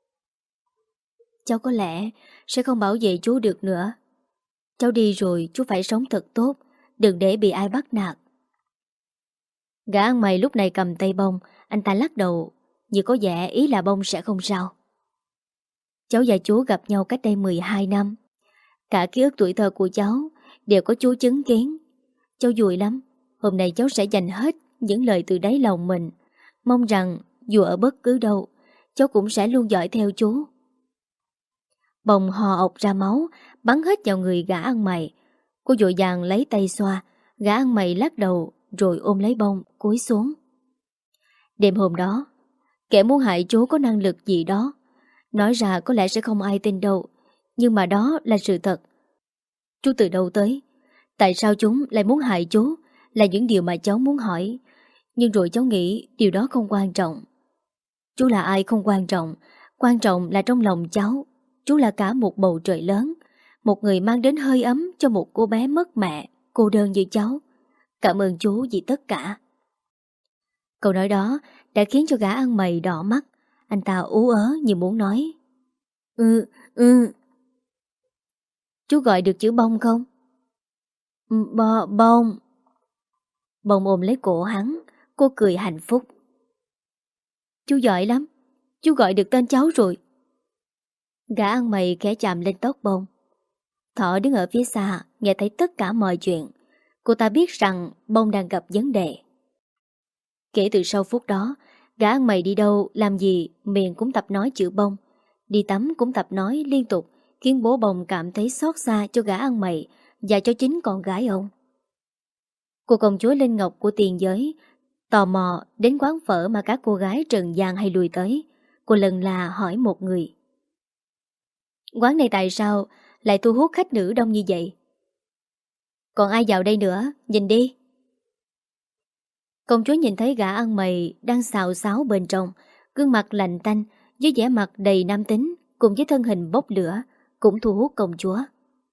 Cháu có lẽ sẽ không bảo vệ chú được nữa. Cháu đi rồi chú phải sống thật tốt, đừng để bị ai bắt nạt. Gã ăn mày lúc này cầm tay bông. Anh ta lắc đầu, như có vẻ ý là bông sẽ không sao. Cháu và chú gặp nhau cách đây mười hai năm. Cả ký ức tuổi thơ của cháu đều có chú chứng kiến. Cháu vui lắm. Hôm nay cháu sẽ dành hết những lời từ đáy lòng mình. Mong rằng dù ở bất cứ đâu, cháu cũng sẽ luôn dõi theo chú. Bông hò ọc ra máu, bắn hết vào người gã ăn mày. Cô vội vàng lấy tay xoa. Gã ăn mày lắc đầu rồi ôm lấy bông, cúi xuống. Đêm hôm đó, kẻ muốn hại chú có năng lực gì đó. Nói ra có lẽ sẽ không ai tin đâu, nhưng mà đó là sự thật. Chú từ đâu tới? Tại sao chúng lại muốn hại chú là những điều mà cháu muốn hỏi. Nhưng rồi cháu nghĩ điều đó không quan trọng. Chú là ai không quan trọng. Quan trọng là trong lòng cháu, chú là cả một bầu trời lớn, một người mang đến hơi ấm cho một cô bé mất mẹ, cô đơn như cháu. Cảm ơn chú vì tất cả. Câu nói đó đã khiến cho gã ăn mày đỏ mắt. Anh ta ú ớ như muốn nói. Ừ, ừ. Chú gọi được chữ bông không? Bò, bông. Bông ôm lấy cổ hắn. Cô cười hạnh phúc. Chú giỏi lắm. Chú gọi được tên cháu rồi. Gã ăn mày khẽ chạm lên tóc bông. Thỏ đứng ở phía xa nghe thấy tất cả mọi chuyện. Cô ta biết rằng bông đang gặp vấn đề. Kể từ sau phút đó, gã ăn mày đi đâu làm gì miệng cũng tập nói chữ bông. Đi tắm cũng tập nói liên tục, khiến bố bông cảm thấy xót xa cho gã ăn mày và cho chính con gái ông. Cô công chúa Linh Ngọc của tiền giới tò mò đến quán phở mà các cô gái trần gian hay lùi tới. Cô lần là hỏi một người. Quán này tại sao lại thu hút khách nữ đông như vậy? Còn ai vào đây nữa? Nhìn đi. Công chúa nhìn thấy gã ăn mày đang xào xáo bên trong, gương mặt lạnh tanh với vẻ mặt đầy nam tính cùng với thân hình bốc lửa cũng thu hút công chúa.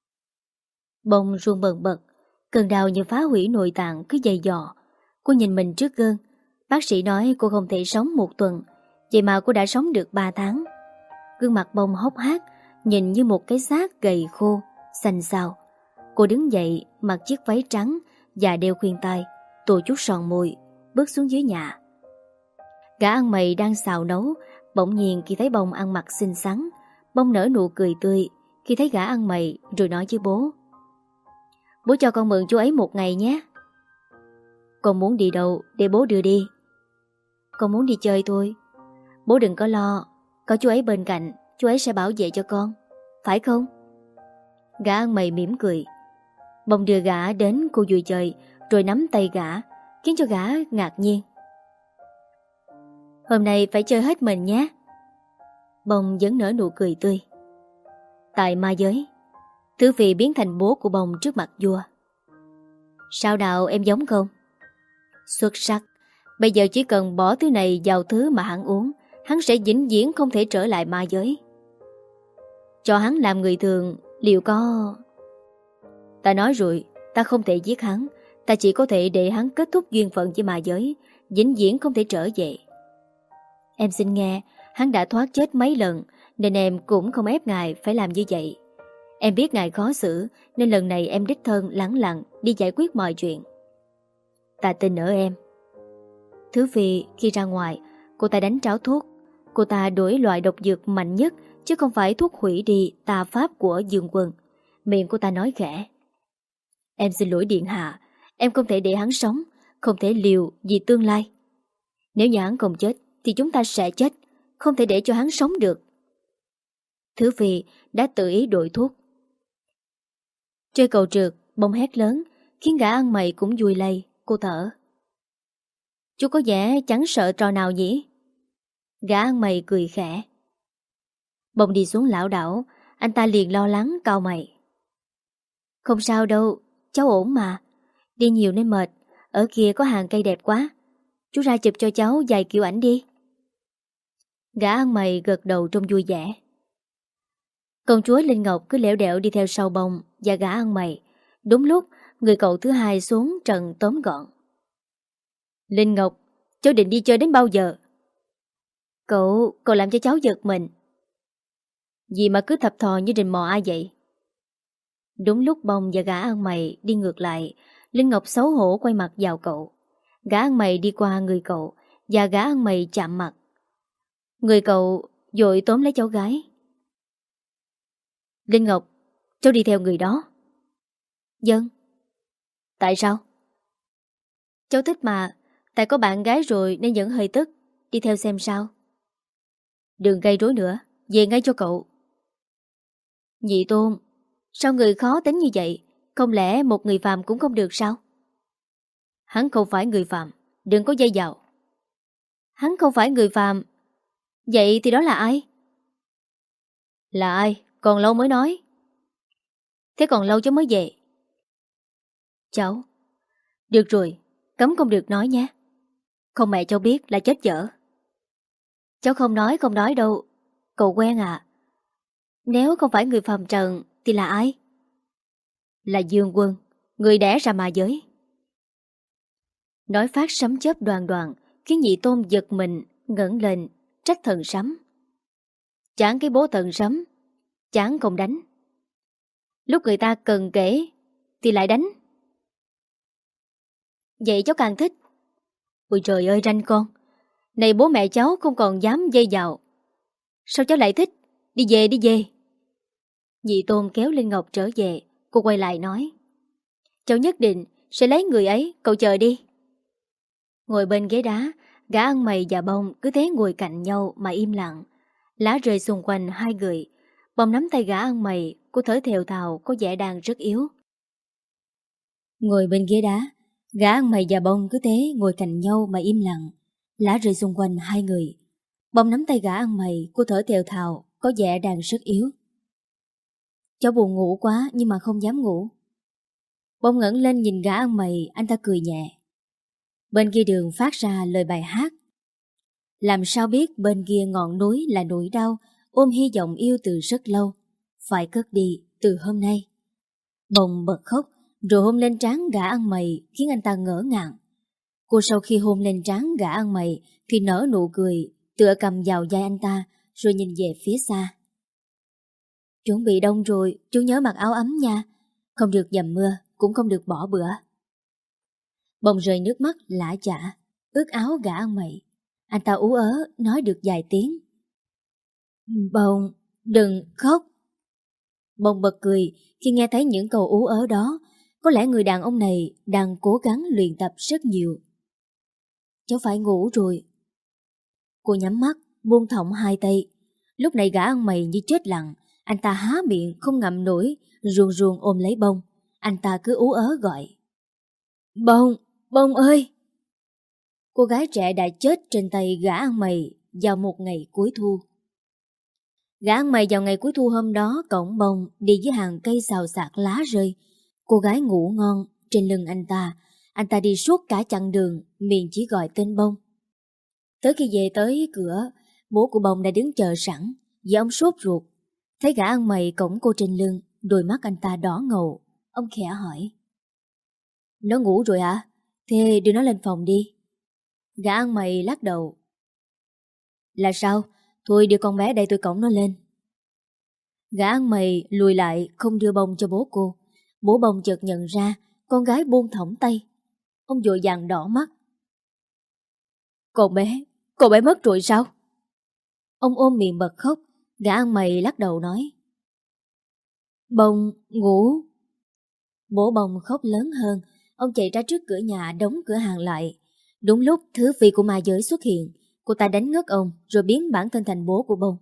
Bông run bần bật, cơn đau như phá hủy nội tạng cứ dày dò. Cô nhìn mình trước gương. Bác sĩ nói cô không thể sống một tuần, vậy mà cô đã sống được ba tháng. Gương mặt bông hốc hác, nhìn như một cái xác gầy khô, xanh xao. Cô đứng dậy, mặc chiếc váy trắng và đeo khuyên tai, tô chút son môi, bước xuống dưới nhà. Gã ăn mày đang xào nấu, bỗng nhiên khi thấy bông ăn mặc xinh xắn, bông nở nụ cười tươi khi thấy gã ăn mày rồi nói với bố. Bố cho con mượn chú ấy một ngày nhé. Con muốn đi đâu để bố đưa đi? Con muốn đi chơi thôi. Bố đừng có lo, có chú ấy bên cạnh, chú ấy sẽ bảo vệ cho con, phải không? Gã ăn mày mỉm cười. Bông đưa gã đến khu vui chơi rồi nắm tay gã, khiến cho gã ngạc nhiên. Hôm nay phải chơi hết mình nhé. Bông vẫn nở nụ cười tươi. Tại ma giới, Thứ Phi biến thành bố của Bông trước mặt vua. Sao đạo em giống không? Xuất sắc. Bây giờ chỉ cần bỏ thứ này vào thứ mà hắn uống, hắn sẽ vĩnh viễn không thể trở lại ma giới. Cho hắn làm người thường, liệu có... Ta nói rồi, ta không thể giết hắn. Ta chỉ có thể để hắn kết thúc duyên phận với ma giới, vĩnh viễn không thể trở về. Em xin nghe, hắn đã thoát chết mấy lần, nên em cũng không ép ngài phải làm như vậy. Em biết ngài khó xử, nên lần này em đích thân lẳng lặng đi giải quyết mọi chuyện. Ta tin ở em. Thứ Phi khi ra ngoài, cô ta đánh tráo thuốc. Cô ta đổi loại độc dược mạnh nhất, chứ không phải thuốc hủy đi tà pháp của Dương Quân. Miệng cô ta nói khẽ. Em xin lỗi điện hạ, em không thể để hắn sống, không thể liều vì tương lai. Nếu như hắn không chết thì chúng ta sẽ chết, không thể để cho hắn sống được. Thứ Phi đã tự ý đổi thuốc. Chơi cầu trượt, Bông hét lớn, khiến gã ăn mày cũng vui lây. Cô thở. Chú có vẻ chẳng sợ trò nào nhỉ? Gã ăn mày cười khẽ. Bông đi xuống lảo đảo, anh ta liền lo lắng cau mày. Không sao đâu, cháu ổn mà. Đi nhiều nên mệt, ở kia có hàng cây đẹp quá. Chú ra chụp cho cháu vài kiểu ảnh đi. Gã ăn mày gật đầu trông vui vẻ. Công chúa Linh Ngọc cứ lẻo đẻo đi theo sau Bông và gã ăn mày. Đúng lúc người cậu thứ hai xuống trận tóm gọn. Linh Ngọc, cháu định đi chơi đến bao giờ? Cậu, cậu làm cho cháu giật mình. Gì mà cứ thập thò như rình mò ai vậy? Đúng lúc Bông và gã ăn mày đi ngược lại, Linh Ngọc xấu hổ quay mặt vào cậu. Gã ăn mày đi qua người cậu và gã ăn mày chạm mặt. Người cậu vội tóm lấy cháu gái. Linh Ngọc, cháu đi theo người đó. Vâng. Tại sao? Cháu thích mà, tại có bạn gái rồi nên vẫn hơi tức. Đi theo xem sao. Đừng gây rối nữa, về ngay cho cậu. Nhị Tôn, sao người khó tính như vậy? Không lẽ một người phàm cũng không được sao? Hắn không phải người phàm, đừng có dây vào. Hắn không phải người phàm, vậy thì đó là ai? Là ai? Còn lâu mới nói. Thế còn lâu cháu mới về. Cháu. Được rồi, cấm không được nói nhé. Không mẹ cháu biết là chết dở. Cháu không nói không nói đâu. Cậu quen à? Nếu không phải người phàm trần thì là ai? Là Dương Quân, người đẻ ra ma giới. Nói phát sấm chớp đoàn đoàn, khiến Nhị Tôn giật mình, ngẩng lên, trách thần sấm. Chán cái bố thần sấm, chán không đánh. Lúc người ta cần kể thì lại đánh. Vậy cháu càng thích. Ôi trời ơi ranh con. Này bố mẹ cháu không còn dám dây vào. Sao cháu lại thích? Đi về đi về. Nhị Tôn kéo Linh Ngọc trở về. Cô quay lại nói: cháu nhất định sẽ lấy người ấy, cậu chờ đi. Ngồi bên ghế đá, gã ăn mày và Bông cứ thế ngồi cạnh nhau mà im lặng. Lá rơi xung quanh hai người. Bông nắm tay gã ăn mày, cô thở thều thào, có vẻ đang rất yếu. Ngồi bên ghế đá, gã ăn mày và Bông cứ thế ngồi cạnh nhau mà im lặng. Lá rơi xung quanh hai người. Bông nắm tay gã ăn mày, cô thở thều thào, có vẻ đang rất yếu. Cháu buồn ngủ quá nhưng mà không dám ngủ. Bông ngẩng lên nhìn gã ăn mày, anh ta cười nhẹ. Bên kia đường phát ra lời bài hát. Làm sao biết bên kia ngọn núi là nỗi đau, ôm hy vọng yêu từ rất lâu, phải cất đi từ hôm nay. Bông bật khóc, rồi hôn lên trán gã ăn mày, khiến anh ta ngỡ ngàng. Cô sau khi hôn lên trán gã ăn mày thì nở nụ cười, tựa cầm vào vai anh ta, rồi nhìn về phía xa. Chuẩn bị đông rồi, chú nhớ mặc áo ấm nha. Không được dầm mưa, cũng không được bỏ bữa. Bông rơi nước mắt lã chả, ướt áo gã ăn mày. Anh ta ú ớ nói được vài tiếng. Bông, đừng khóc. Bông bật cười khi nghe thấy những câu ú ớ đó. Có lẽ người đàn ông này đang cố gắng luyện tập rất nhiều. Cháu phải ngủ rồi. Cô nhắm mắt, buông thõng hai tay. Lúc này gã ăn mày như chết lặng. Anh ta há miệng không ngậm nổi, ruồn ruồn ôm lấy Bông. Anh ta cứ ú ớ gọi: Bông, Bông ơi! Cô gái trẻ đã chết trên tay gã ăn mày vào một ngày cuối thu. Gã ăn mày vào ngày cuối thu hôm đó cõng Bông đi dưới hàng cây xào xạc lá rơi. Cô gái ngủ ngon trên lưng anh ta. Anh ta đi suốt cả chặng đường, miệng chỉ gọi tên Bông. Tới khi về tới cửa, bố của Bông đã đứng chờ sẵn, vì ông sốt ruột. Thấy gã ăn mày cõng cô trên lưng, đôi mắt anh ta đỏ ngầu. Ông khẽ hỏi: Nó ngủ rồi hả? Thế đưa nó lên phòng đi. Gã ăn mày lắc đầu: Là sao? Thôi đưa con bé đây tôi cõng nó lên. Gã ăn mày lùi lại không đưa Bông cho bố cô. Bố Bông chợt nhận ra con gái buông thõng tay. Ông vội vàng đỏ mắt: Con bé, con bé mất rồi sao? Ông ôm miệng bật khóc. Gã ăn mày lắc đầu nói: Bông ngủ. Bố Bông khóc lớn hơn. Ông chạy ra trước cửa nhà đóng cửa hàng lại. Đúng lúc thứ phi của ma giới xuất hiện, cô ta đánh ngất ông rồi biến bản thân thành bố của Bông.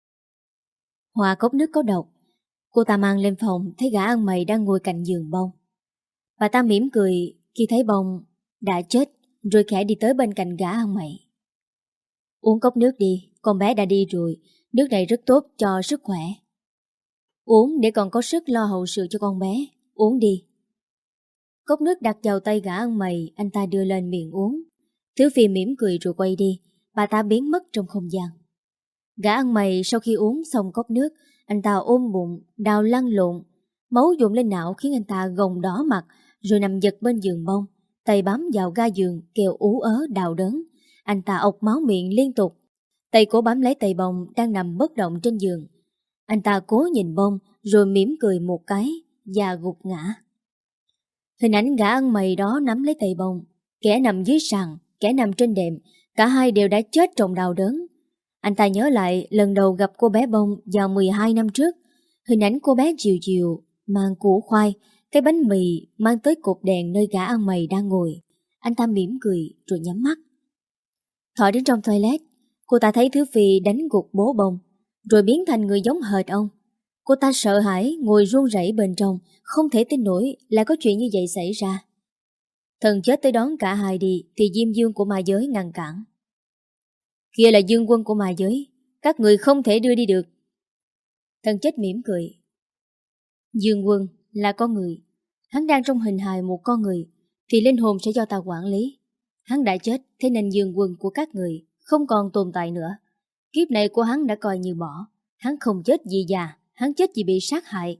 Hòa cốc nước có độc. Cô ta mang lên phòng, thấy gã ăn mày đang ngồi cạnh giường Bông. Bà ta mỉm cười khi thấy Bông đã chết, rồi khẽ đi tới bên cạnh gã ăn mày. Uống cốc nước đi, con bé đã đi rồi. Nước này rất tốt cho sức khỏe. Uống để còn có sức lo hậu sự cho con bé. Uống đi. Cốc nước đặt vào tay gã ăn mày, anh ta đưa lên miệng uống. Thứ phi mỉm cười rồi quay đi. Bà ta biến mất trong không gian. Gã ăn mày sau khi uống xong cốc nước, anh ta ôm bụng, đau lăn lộn. Máu dồn lên não khiến anh ta gồng đỏ mặt, rồi nằm giật bên giường Bông, tay bám vào ga giường kêu ú ớ đau đớn. Anh ta ọc máu miệng liên tục. Tay cổ bám lấy tay Bông đang nằm bất động trên giường. Anh ta cố nhìn Bông rồi mỉm cười một cái và gục ngã. Hình ảnh gã ăn mày đó nắm lấy tay Bông, kẻ nằm dưới sàn, kẻ nằm trên đệm, cả hai đều đã chết trong đau đớn. Anh ta nhớ lại lần đầu gặp cô bé Bông vào mười hai năm trước. Hình ảnh cô bé chiều chiều mang củ khoai, cái bánh mì mang tới cột đèn nơi gã ăn mày đang ngồi. Anh ta mỉm cười rồi nhắm mắt. Thỏ đến trong toilet, cô ta thấy Thứ Phi đánh gục bố Bông, rồi biến thành người giống hệt ông. Cô ta sợ hãi ngồi run rẩy bên trong, không thể tin nổi là có chuyện như vậy xảy ra. Thần chết tới đón cả hai đi thì Diêm Dương của ma giới ngăn cản. Kia là Dương Quân của ma giới, các người không thể đưa đi được. Thần chết mỉm cười. Dương Quân là con người, Hắn đang trong hình hài một con người thì linh hồn sẽ do ta quản lý. Hắn đã chết, thế nên dương quân của các người không còn tồn tại nữa. Kiếp này của hắn đã coi như bỏ. Hắn không chết vì già, hắn chết vì bị sát hại.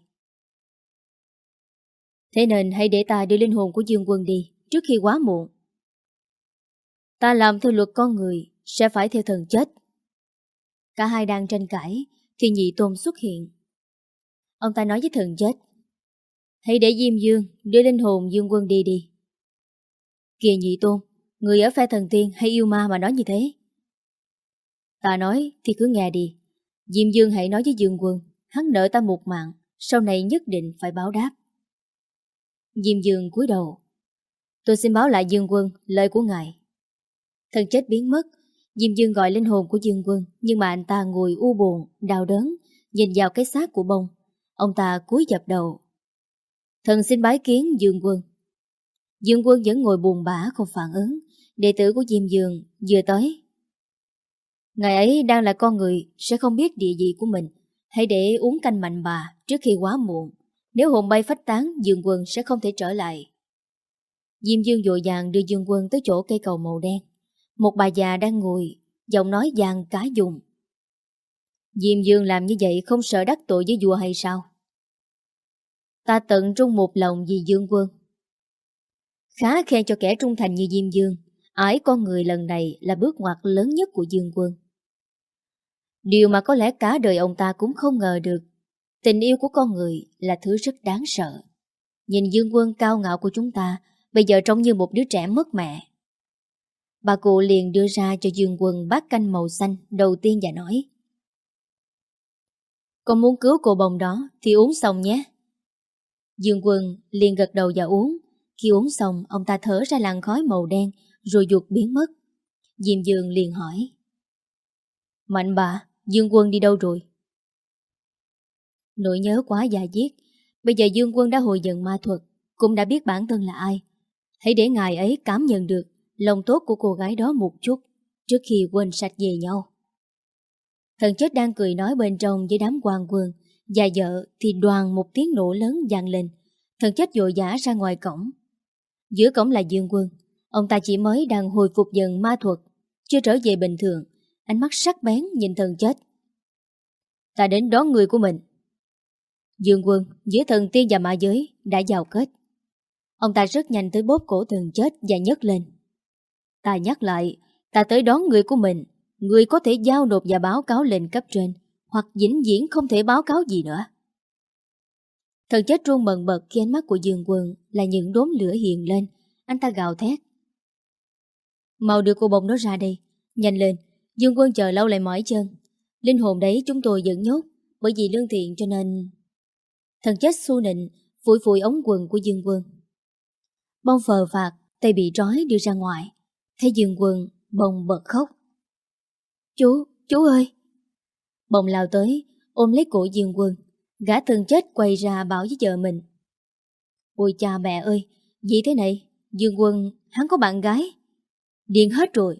Thế nên hãy để ta đưa linh hồn của dương quân đi trước khi quá muộn. Ta làm theo luật con người, sẽ phải theo thần chết. Cả hai đang tranh cãi thì Nhị Tôn xuất hiện. Ông ta nói với thần chết: hãy để Diêm Dương đưa linh hồn dương quân đi đi. Kìa Nhị Tôn, người ở phe thần tiên hay yêu ma mà nói như thế? Ta nói thì cứ nghe đi. Diêm Dương hãy nói với dương quân, hắn nợ ta một mạng, sau này nhất định phải báo đáp. Diêm Dương cúi đầu: tôi xin báo lại dương quân lời của ngài. Thần chết biến mất. Diêm Dương gọi linh hồn của dương quân, nhưng mà anh ta ngồi u buồn, đau đớn, nhìn vào cái xác của bông. Ông ta cúi dập đầu: thần xin bái kiến dương quân. Dương quân vẫn ngồi buồn bã không phản ứng. Đệ tử của Diêm Dương vừa tới. Ngài ấy đang là con người, sẽ không biết địa vị của mình. Hãy để uống canh mạnh bà trước khi quá muộn. Nếu hồn bay phách tán, Dương quân sẽ không thể trở lại. Diêm Dương vội vàng đưa Dương quân tới chỗ cây cầu màu đen. Một bà già đang ngồi, giọng nói vàng cả vùng. Diêm Dương làm như vậy không sợ đắc tội với vua hay sao? Ta tận trung một lòng vì Dương quân. Khá khen cho kẻ trung thành như Diêm Dương. Ái con người lần này là bước ngoặt lớn nhất của Dương quân. Điều mà có lẽ cả đời ông ta cũng không ngờ được. Tình yêu của con người là thứ rất đáng sợ. Nhìn Dương quân cao ngạo của chúng ta, bây giờ trông như một đứa trẻ mất mẹ. Bà cụ liền đưa ra cho Dương quân bát canh màu xanh đầu tiên và nói: con muốn cứu cô bồng đó thì uống xong nhé. Dương quân liền gật đầu và uống. Khi uống xong, ông ta thở ra làn khói màu đen rồi vụt biến mất. Diêm Dương liền hỏi: Mạnh bà, Dương quân đi đâu rồi? Nỗi nhớ quá già diết. Bây giờ Dương quân đã hồi dần ma thuật, cũng đã biết bản thân là ai. Hãy để ngài ấy cảm nhận được lòng tốt của cô gái đó một chút trước khi quên sạch về nhau. Thần chết đang cười nói bên trong với đám quan quân, và vợ thì đoàn một tiếng nổ lớn vang lên. Thần chết vội vã ra ngoài cổng. Giữa cổng là Dương quân. Ông ta chỉ mới đang hồi phục dần ma thuật, chưa trở về bình thường. Ánh mắt sắc bén nhìn thần chết. Ta đến đón người của mình. Dương quân giữa thần tiên và ma giới đã giao kết. Ông ta rất nhanh tới bóp cổ thần chết và nhấc lên. Ta nhắc lại, ta tới đón người của mình. Người có thể giao nộp và báo cáo lên cấp trên, hoặc vĩnh viễn không thể báo cáo gì nữa. Thần chết run bần bật khi ánh mắt của Dương quân là những đốm lửa hiện lên. Anh ta gào thét: mau đưa cô bông đó ra đây, nhanh lên. Dương quân chờ lâu lại mỏi chân. Linh hồn đấy chúng tôi vẫn nhốt, bởi vì lương thiện cho nên... Thần chết xu nịnh phủi phủi ống quần của Dương quân. Bông phờ phạc, tay bị trói đưa ra ngoài. Thấy Dương quân, bông bật khóc. Chú, chú ơi! Bông lao tới, ôm lấy cổ Dương quân. Gã thần chết quay ra bảo với vợ mình: ôi cha mẹ ơi, gì thế này? Dương quân, hắn có bạn gái. Điên hết rồi.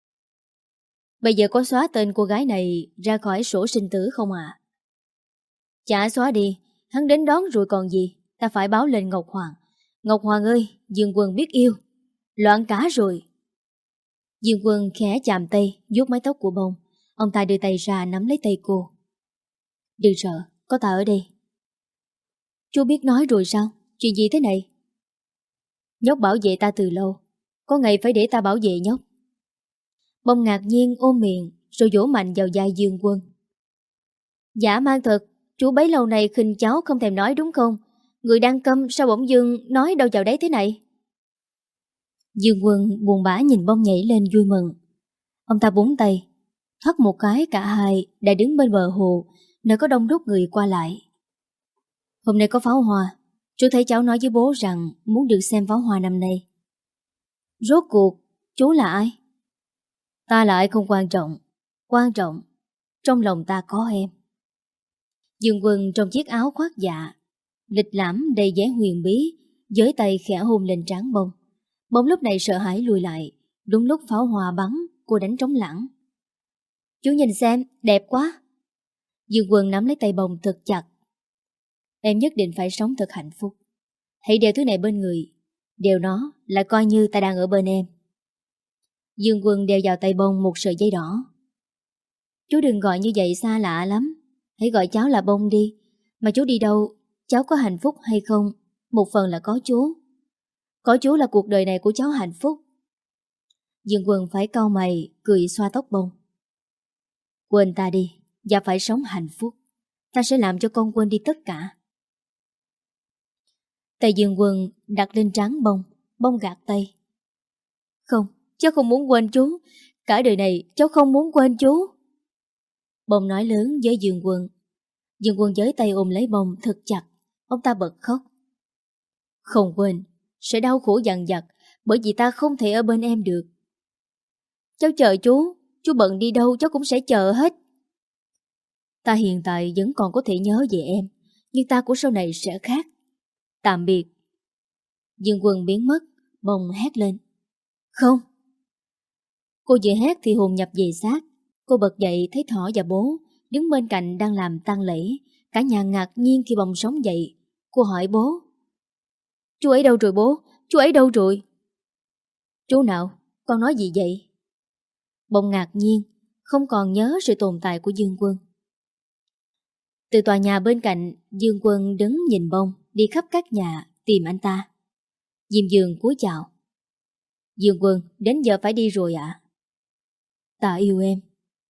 Bây giờ có xóa tên cô gái này ra khỏi sổ sinh tử không à? Chả xóa đi, hắn đến đón rồi còn gì. Ta phải báo lên Ngọc Hoàng. Ngọc Hoàng ơi, Dương quân biết yêu. Loạn cả rồi. Dương quân khẽ chạm tay, vuốt mái tóc của bông. Ông ta đưa tay ra nắm lấy tay cô. Đừng sợ, có ta ở đây. Chú biết nói rồi sao? Chuyện gì thế này? Nhóc bảo vệ ta từ lâu, có ngày phải để ta bảo vệ nhóc. Bông ngạc nhiên ôm miệng rồi vỗ mạnh vào vai Dương quân. Giả mang thật, chú bấy lâu này khinh cháu không thèm nói đúng không? Người đang câm sao bỗng dưng nói đâu vào đấy thế này? Dương quân buồn bã nhìn bông nhảy lên vui mừng. Ông ta búng tay, thoát một cái cả hai đã đứng bên bờ hồ, nơi có đông đúc người qua lại. Hôm nay có pháo hoa, chú thấy cháu nói với bố rằng muốn được xem pháo hoa năm nay. Rốt cuộc, chú là ai? Ta là ai không quan trọng. Quan trọng, trong lòng ta có em. Dương quân trong chiếc áo khoác dạ, lịch lãm đầy vẻ huyền bí, với tay khẽ hôn lên trán bông. Bông lúc này sợ hãi lùi lại. Đúng lúc pháo hoa bắn, cô đánh trống lảng. Chú nhìn xem, đẹp quá. Dương quân nắm lấy tay bông thật chặt. Em nhất định phải sống thật hạnh phúc. Hãy đeo thứ này bên người. Đeo nó là coi như ta đang ở bên em. Dương Quân đeo vào tay Bông một sợi dây đỏ. Chú đừng gọi như vậy, xa lạ lắm. Hãy gọi cháu là Bông đi. Mà chú đi đâu, cháu có hạnh phúc hay không, một phần là có chú. Có chú là cuộc đời này của cháu hạnh phúc. Dương Quân phải cau mày, cười xoa tóc Bông. Quên ta đi, và phải sống hạnh phúc. Ta sẽ làm cho con quên đi tất cả. Tay Dương Quân đặt lên trán Bông. Bông gạt tay. Không, cháu không muốn quên chú. Cả đời này cháu không muốn quên chú. Bông nói lớn với Dương Quân. Dương Quân với tay ôm lấy Bông thật chặt. Ông ta bật khóc. Không quên, sẽ đau khổ dằn vặt, bởi vì ta không thể ở bên em được. Cháu chờ chú. Chú bận đi đâu cháu cũng sẽ chờ hết. Ta hiện tại vẫn còn có thể nhớ về em, nhưng ta của sau này sẽ khác. Tạm biệt. Dương Quân biến mất. Bông hét lên. Không. Cô vừa hét thì hồn nhập về xác. Cô bật dậy thấy Thỏ và bố đứng bên cạnh đang làm tang lễ. Cả nhà ngạc nhiên khi Bông sống dậy. Cô hỏi bố. Chú ấy đâu rồi bố? Chú ấy đâu rồi? Chú nào? Con nói gì vậy? Bông ngạc nhiên, không còn nhớ sự tồn tại của Dương Quân. Từ tòa nhà bên cạnh, Dương Quân đứng nhìn Bông đi khắp các nhà tìm anh ta. Diêm Dương cúi chào. Dương Quân, đến giờ phải đi rồi ạ. À? Ta yêu em.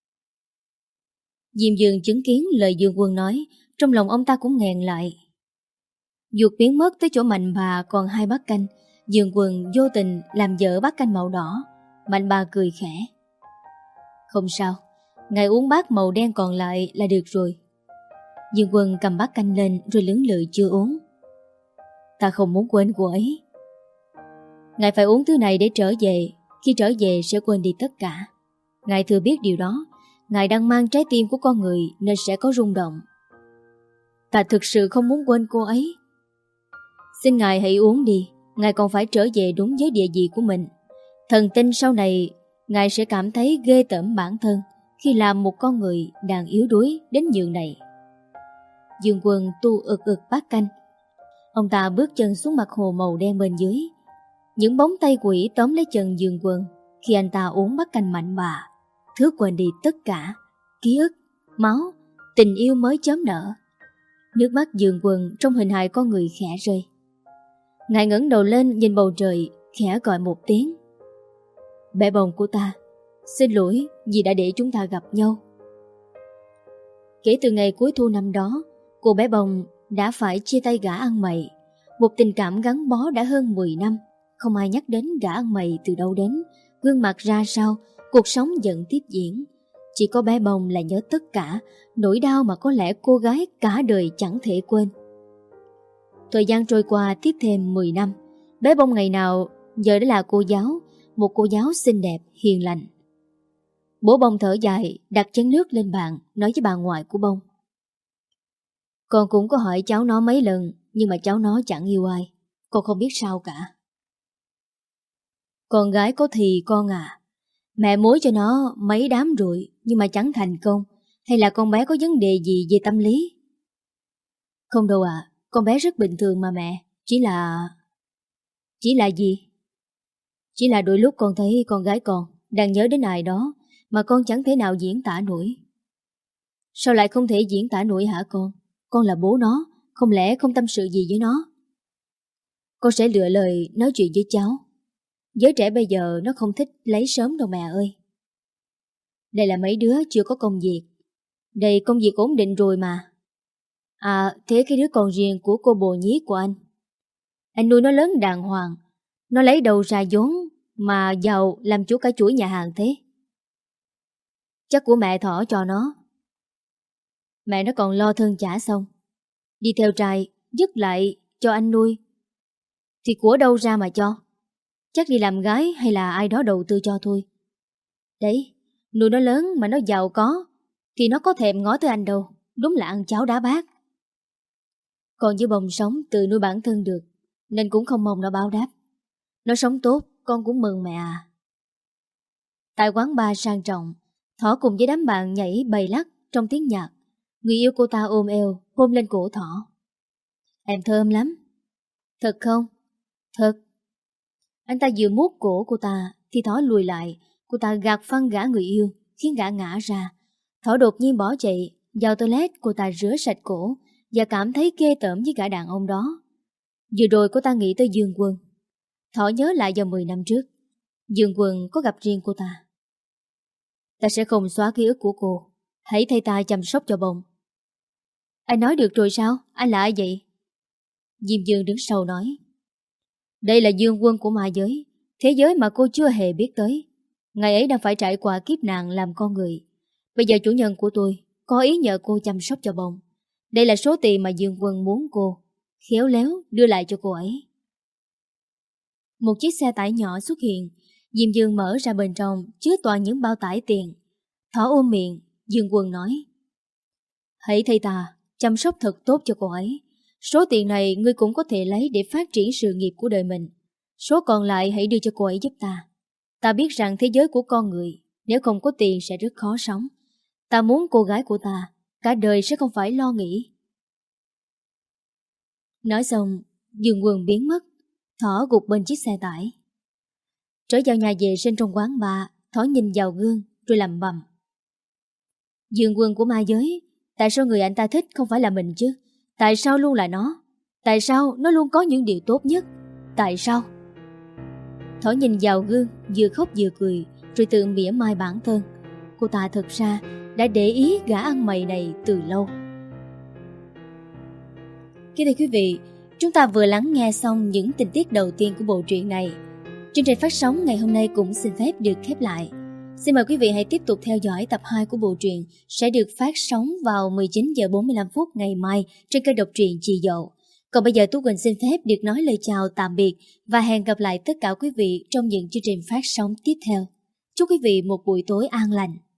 Diêm Dương chứng kiến lời Dương Quân nói, trong lòng ông ta cũng nghẹn lại. Duột biến mất tới chỗ Mạnh Bà còn hai bát canh. Dương Quân vô tình làm dở bát canh màu đỏ. Mạnh Bà cười khẽ. Không sao, ngài uống bát màu đen còn lại là được rồi. Dương Quân cầm bát canh lên rồi lưỡng lự chưa uống. Ta không muốn quên cô ấy. Ngài phải uống thứ này để trở về. Khi trở về sẽ quên đi tất cả. Ngài thừa biết điều đó. Ngài đang mang trái tim của con người nên sẽ có rung động. Ta thực sự không muốn quên cô ấy. Xin ngài hãy uống đi. Ngài còn phải trở về đúng với địa vị của mình. Thần tin sau này ngài sẽ cảm thấy ghê tởm bản thân khi làm một con người đang yếu đuối đến nhường này. Dương Quân tu ực ực bát canh. Ông ta bước chân xuống mặt hồ màu đen bên dưới. Những bóng tay quỷ tóm lấy chân Dương Quân khi anh ta uống bát canh Mạnh Bà. Thứ quên đi tất cả, ký ức, máu, tình yêu mới chớm nở. Nước mắt Dương Quân trong hình hài con người khẽ rơi. Ngài ngẩng đầu lên nhìn bầu trời, khẽ gọi một tiếng. Bé Bông của ta, xin lỗi vì đã để chúng ta gặp nhau. Kể từ ngày cuối thu năm đó, cô bé Bông đã phải chia tay gã ăn mày. Một tình cảm gắn bó đã hơn mười năm. Không ai nhắc đến gã ăn mày từ đâu đến, gương mặt ra sao, cuộc sống vẫn tiếp diễn. Chỉ có bé Bông là nhớ tất cả, nỗi đau mà có lẽ cô gái cả đời chẳng thể quên. Thời gian trôi qua tiếp thêm mười năm. Bé Bông ngày nào giờ đã là cô giáo, một cô giáo xinh đẹp, hiền lành. Bố Bông thở dài, đặt chén nước lên bàn, nói với bà ngoại của Bông. Con cũng có hỏi cháu nó mấy lần, nhưng mà cháu nó chẳng yêu ai. Con không biết sao cả. Con gái có thì con à. Mẹ mối cho nó mấy đám rồi, nhưng mà chẳng thành công. Hay là con bé có vấn đề gì về tâm lý? Không đâu ạ, con bé rất bình thường mà mẹ. Chỉ là... Chỉ là gì? Chỉ là đôi lúc con thấy con gái con đang nhớ đến ai đó mà con chẳng thể nào diễn tả nổi. Sao lại không thể diễn tả nổi hả con? Con là bố nó, không lẽ không tâm sự gì với nó? Con sẽ lựa lời nói chuyện với cháu. Giới trẻ bây giờ nó không thích lấy sớm đâu mẹ ơi. Đây là mấy đứa chưa có công việc. Đây công việc ổn định rồi mà. À, thế cái đứa con riêng của cô bồ nhí của anh. Anh nuôi nó lớn đàng hoàng. Nó lấy đầu ra vốn mà giàu làm chủ cả chuỗi nhà hàng thế. Chắc của mẹ Thỏ cho nó. Mẹ nó còn lo thân trả xong. Đi theo trai, dứt lại cho anh nuôi. Thì của đâu ra mà cho? Chắc đi làm gái hay là ai đó đầu tư cho thôi. Đấy, nuôi nó lớn mà nó giàu có thì nó có thèm ngó tới anh đâu. Đúng là ăn cháo đá bát. Còn với Bông sống tự nuôi bản thân được, nên cũng không mong nó báo đáp. Nó sống tốt, con cũng mừng mẹ à. Tại quán bar sang trọng, Thỏ cùng với đám bạn nhảy bầy lắc trong tiếng nhạc. Người yêu cô ta ôm eo, hôn lên cổ Thỏ. Em thơm lắm. Thật không? Thật. Anh ta vừa vuốt cổ cô ta thì Thỏ lùi lại. Cô ta gạt phăng gã người yêu, khiến gã ngã ra. Thỏ đột nhiên bỏ chạy. Vào toilet cô ta rửa sạch cổ và cảm thấy ghê tởm với gã đàn ông đó. Vừa rồi cô ta nghĩ tới Dương Quân. Thỏ nhớ lại vào mười năm trước, Dương Quân có gặp riêng cô ta. Ta sẽ không xóa ký ức của cô. Hãy thay ta chăm sóc cho bông. Anh nói được rồi sao? Anh là ai vậy? Diêm Dương đứng sau nói. Đây là Dương Quân của ma giới, thế giới mà cô chưa hề biết tới. Ngày ấy đang phải trải qua kiếp nạn làm con người. Bây giờ chủ nhân của tôi có ý nhờ cô chăm sóc cho bông. Đây là số tiền mà Dương Quân muốn cô khéo léo đưa lại cho cô ấy. Một chiếc xe tải nhỏ xuất hiện. Diêm Dương mở ra bên trong chứa toàn những bao tải tiền. Thỏ ôm miệng. Dương Quân nói. Hãy thay ta chăm sóc thật tốt cho cô ấy. Số tiền này ngươi cũng có thể lấy để phát triển sự nghiệp của đời mình. Số còn lại hãy đưa cho cô ấy giúp ta. Ta biết rằng thế giới của con người nếu không có tiền sẽ rất khó sống. Ta muốn cô gái của ta cả đời sẽ không phải lo nghĩ. Nói xong, Dương Quân biến mất. Thỏ gục bên chiếc xe tải. Trở vào nhà vệ sinh trong quán bar, Thỏ nhìn vào gương rồi lẩm bẩm. Dương Quân của ma giới, tại sao người anh ta thích không phải là mình chứ? Tại sao luôn là nó? Tại sao nó luôn có những điều tốt nhất? Tại sao? Thỏ nhìn vào gương, vừa khóc vừa cười, rồi tự mỉa mai bản thân. Cô ta thật ra đã để ý gã ăn mày này từ lâu. Kính thưa quý vị, chúng ta vừa lắng nghe xong những tình tiết đầu tiên của bộ truyện này. Chương trình phát sóng ngày hôm nay cũng xin phép được khép lại. Xin mời quý vị hãy tiếp tục theo dõi tập hai của bộ truyện sẽ được phát sóng vào mười chín giờ bốn mươi lăm phút ngày mai trên kênh độc truyện Chị Dậu. Còn bây giờ Tú Quỳnh xin phép được nói lời chào tạm biệt và hẹn gặp lại tất cả quý vị trong những chương trình phát sóng tiếp theo. Chúc quý vị một buổi tối an lành.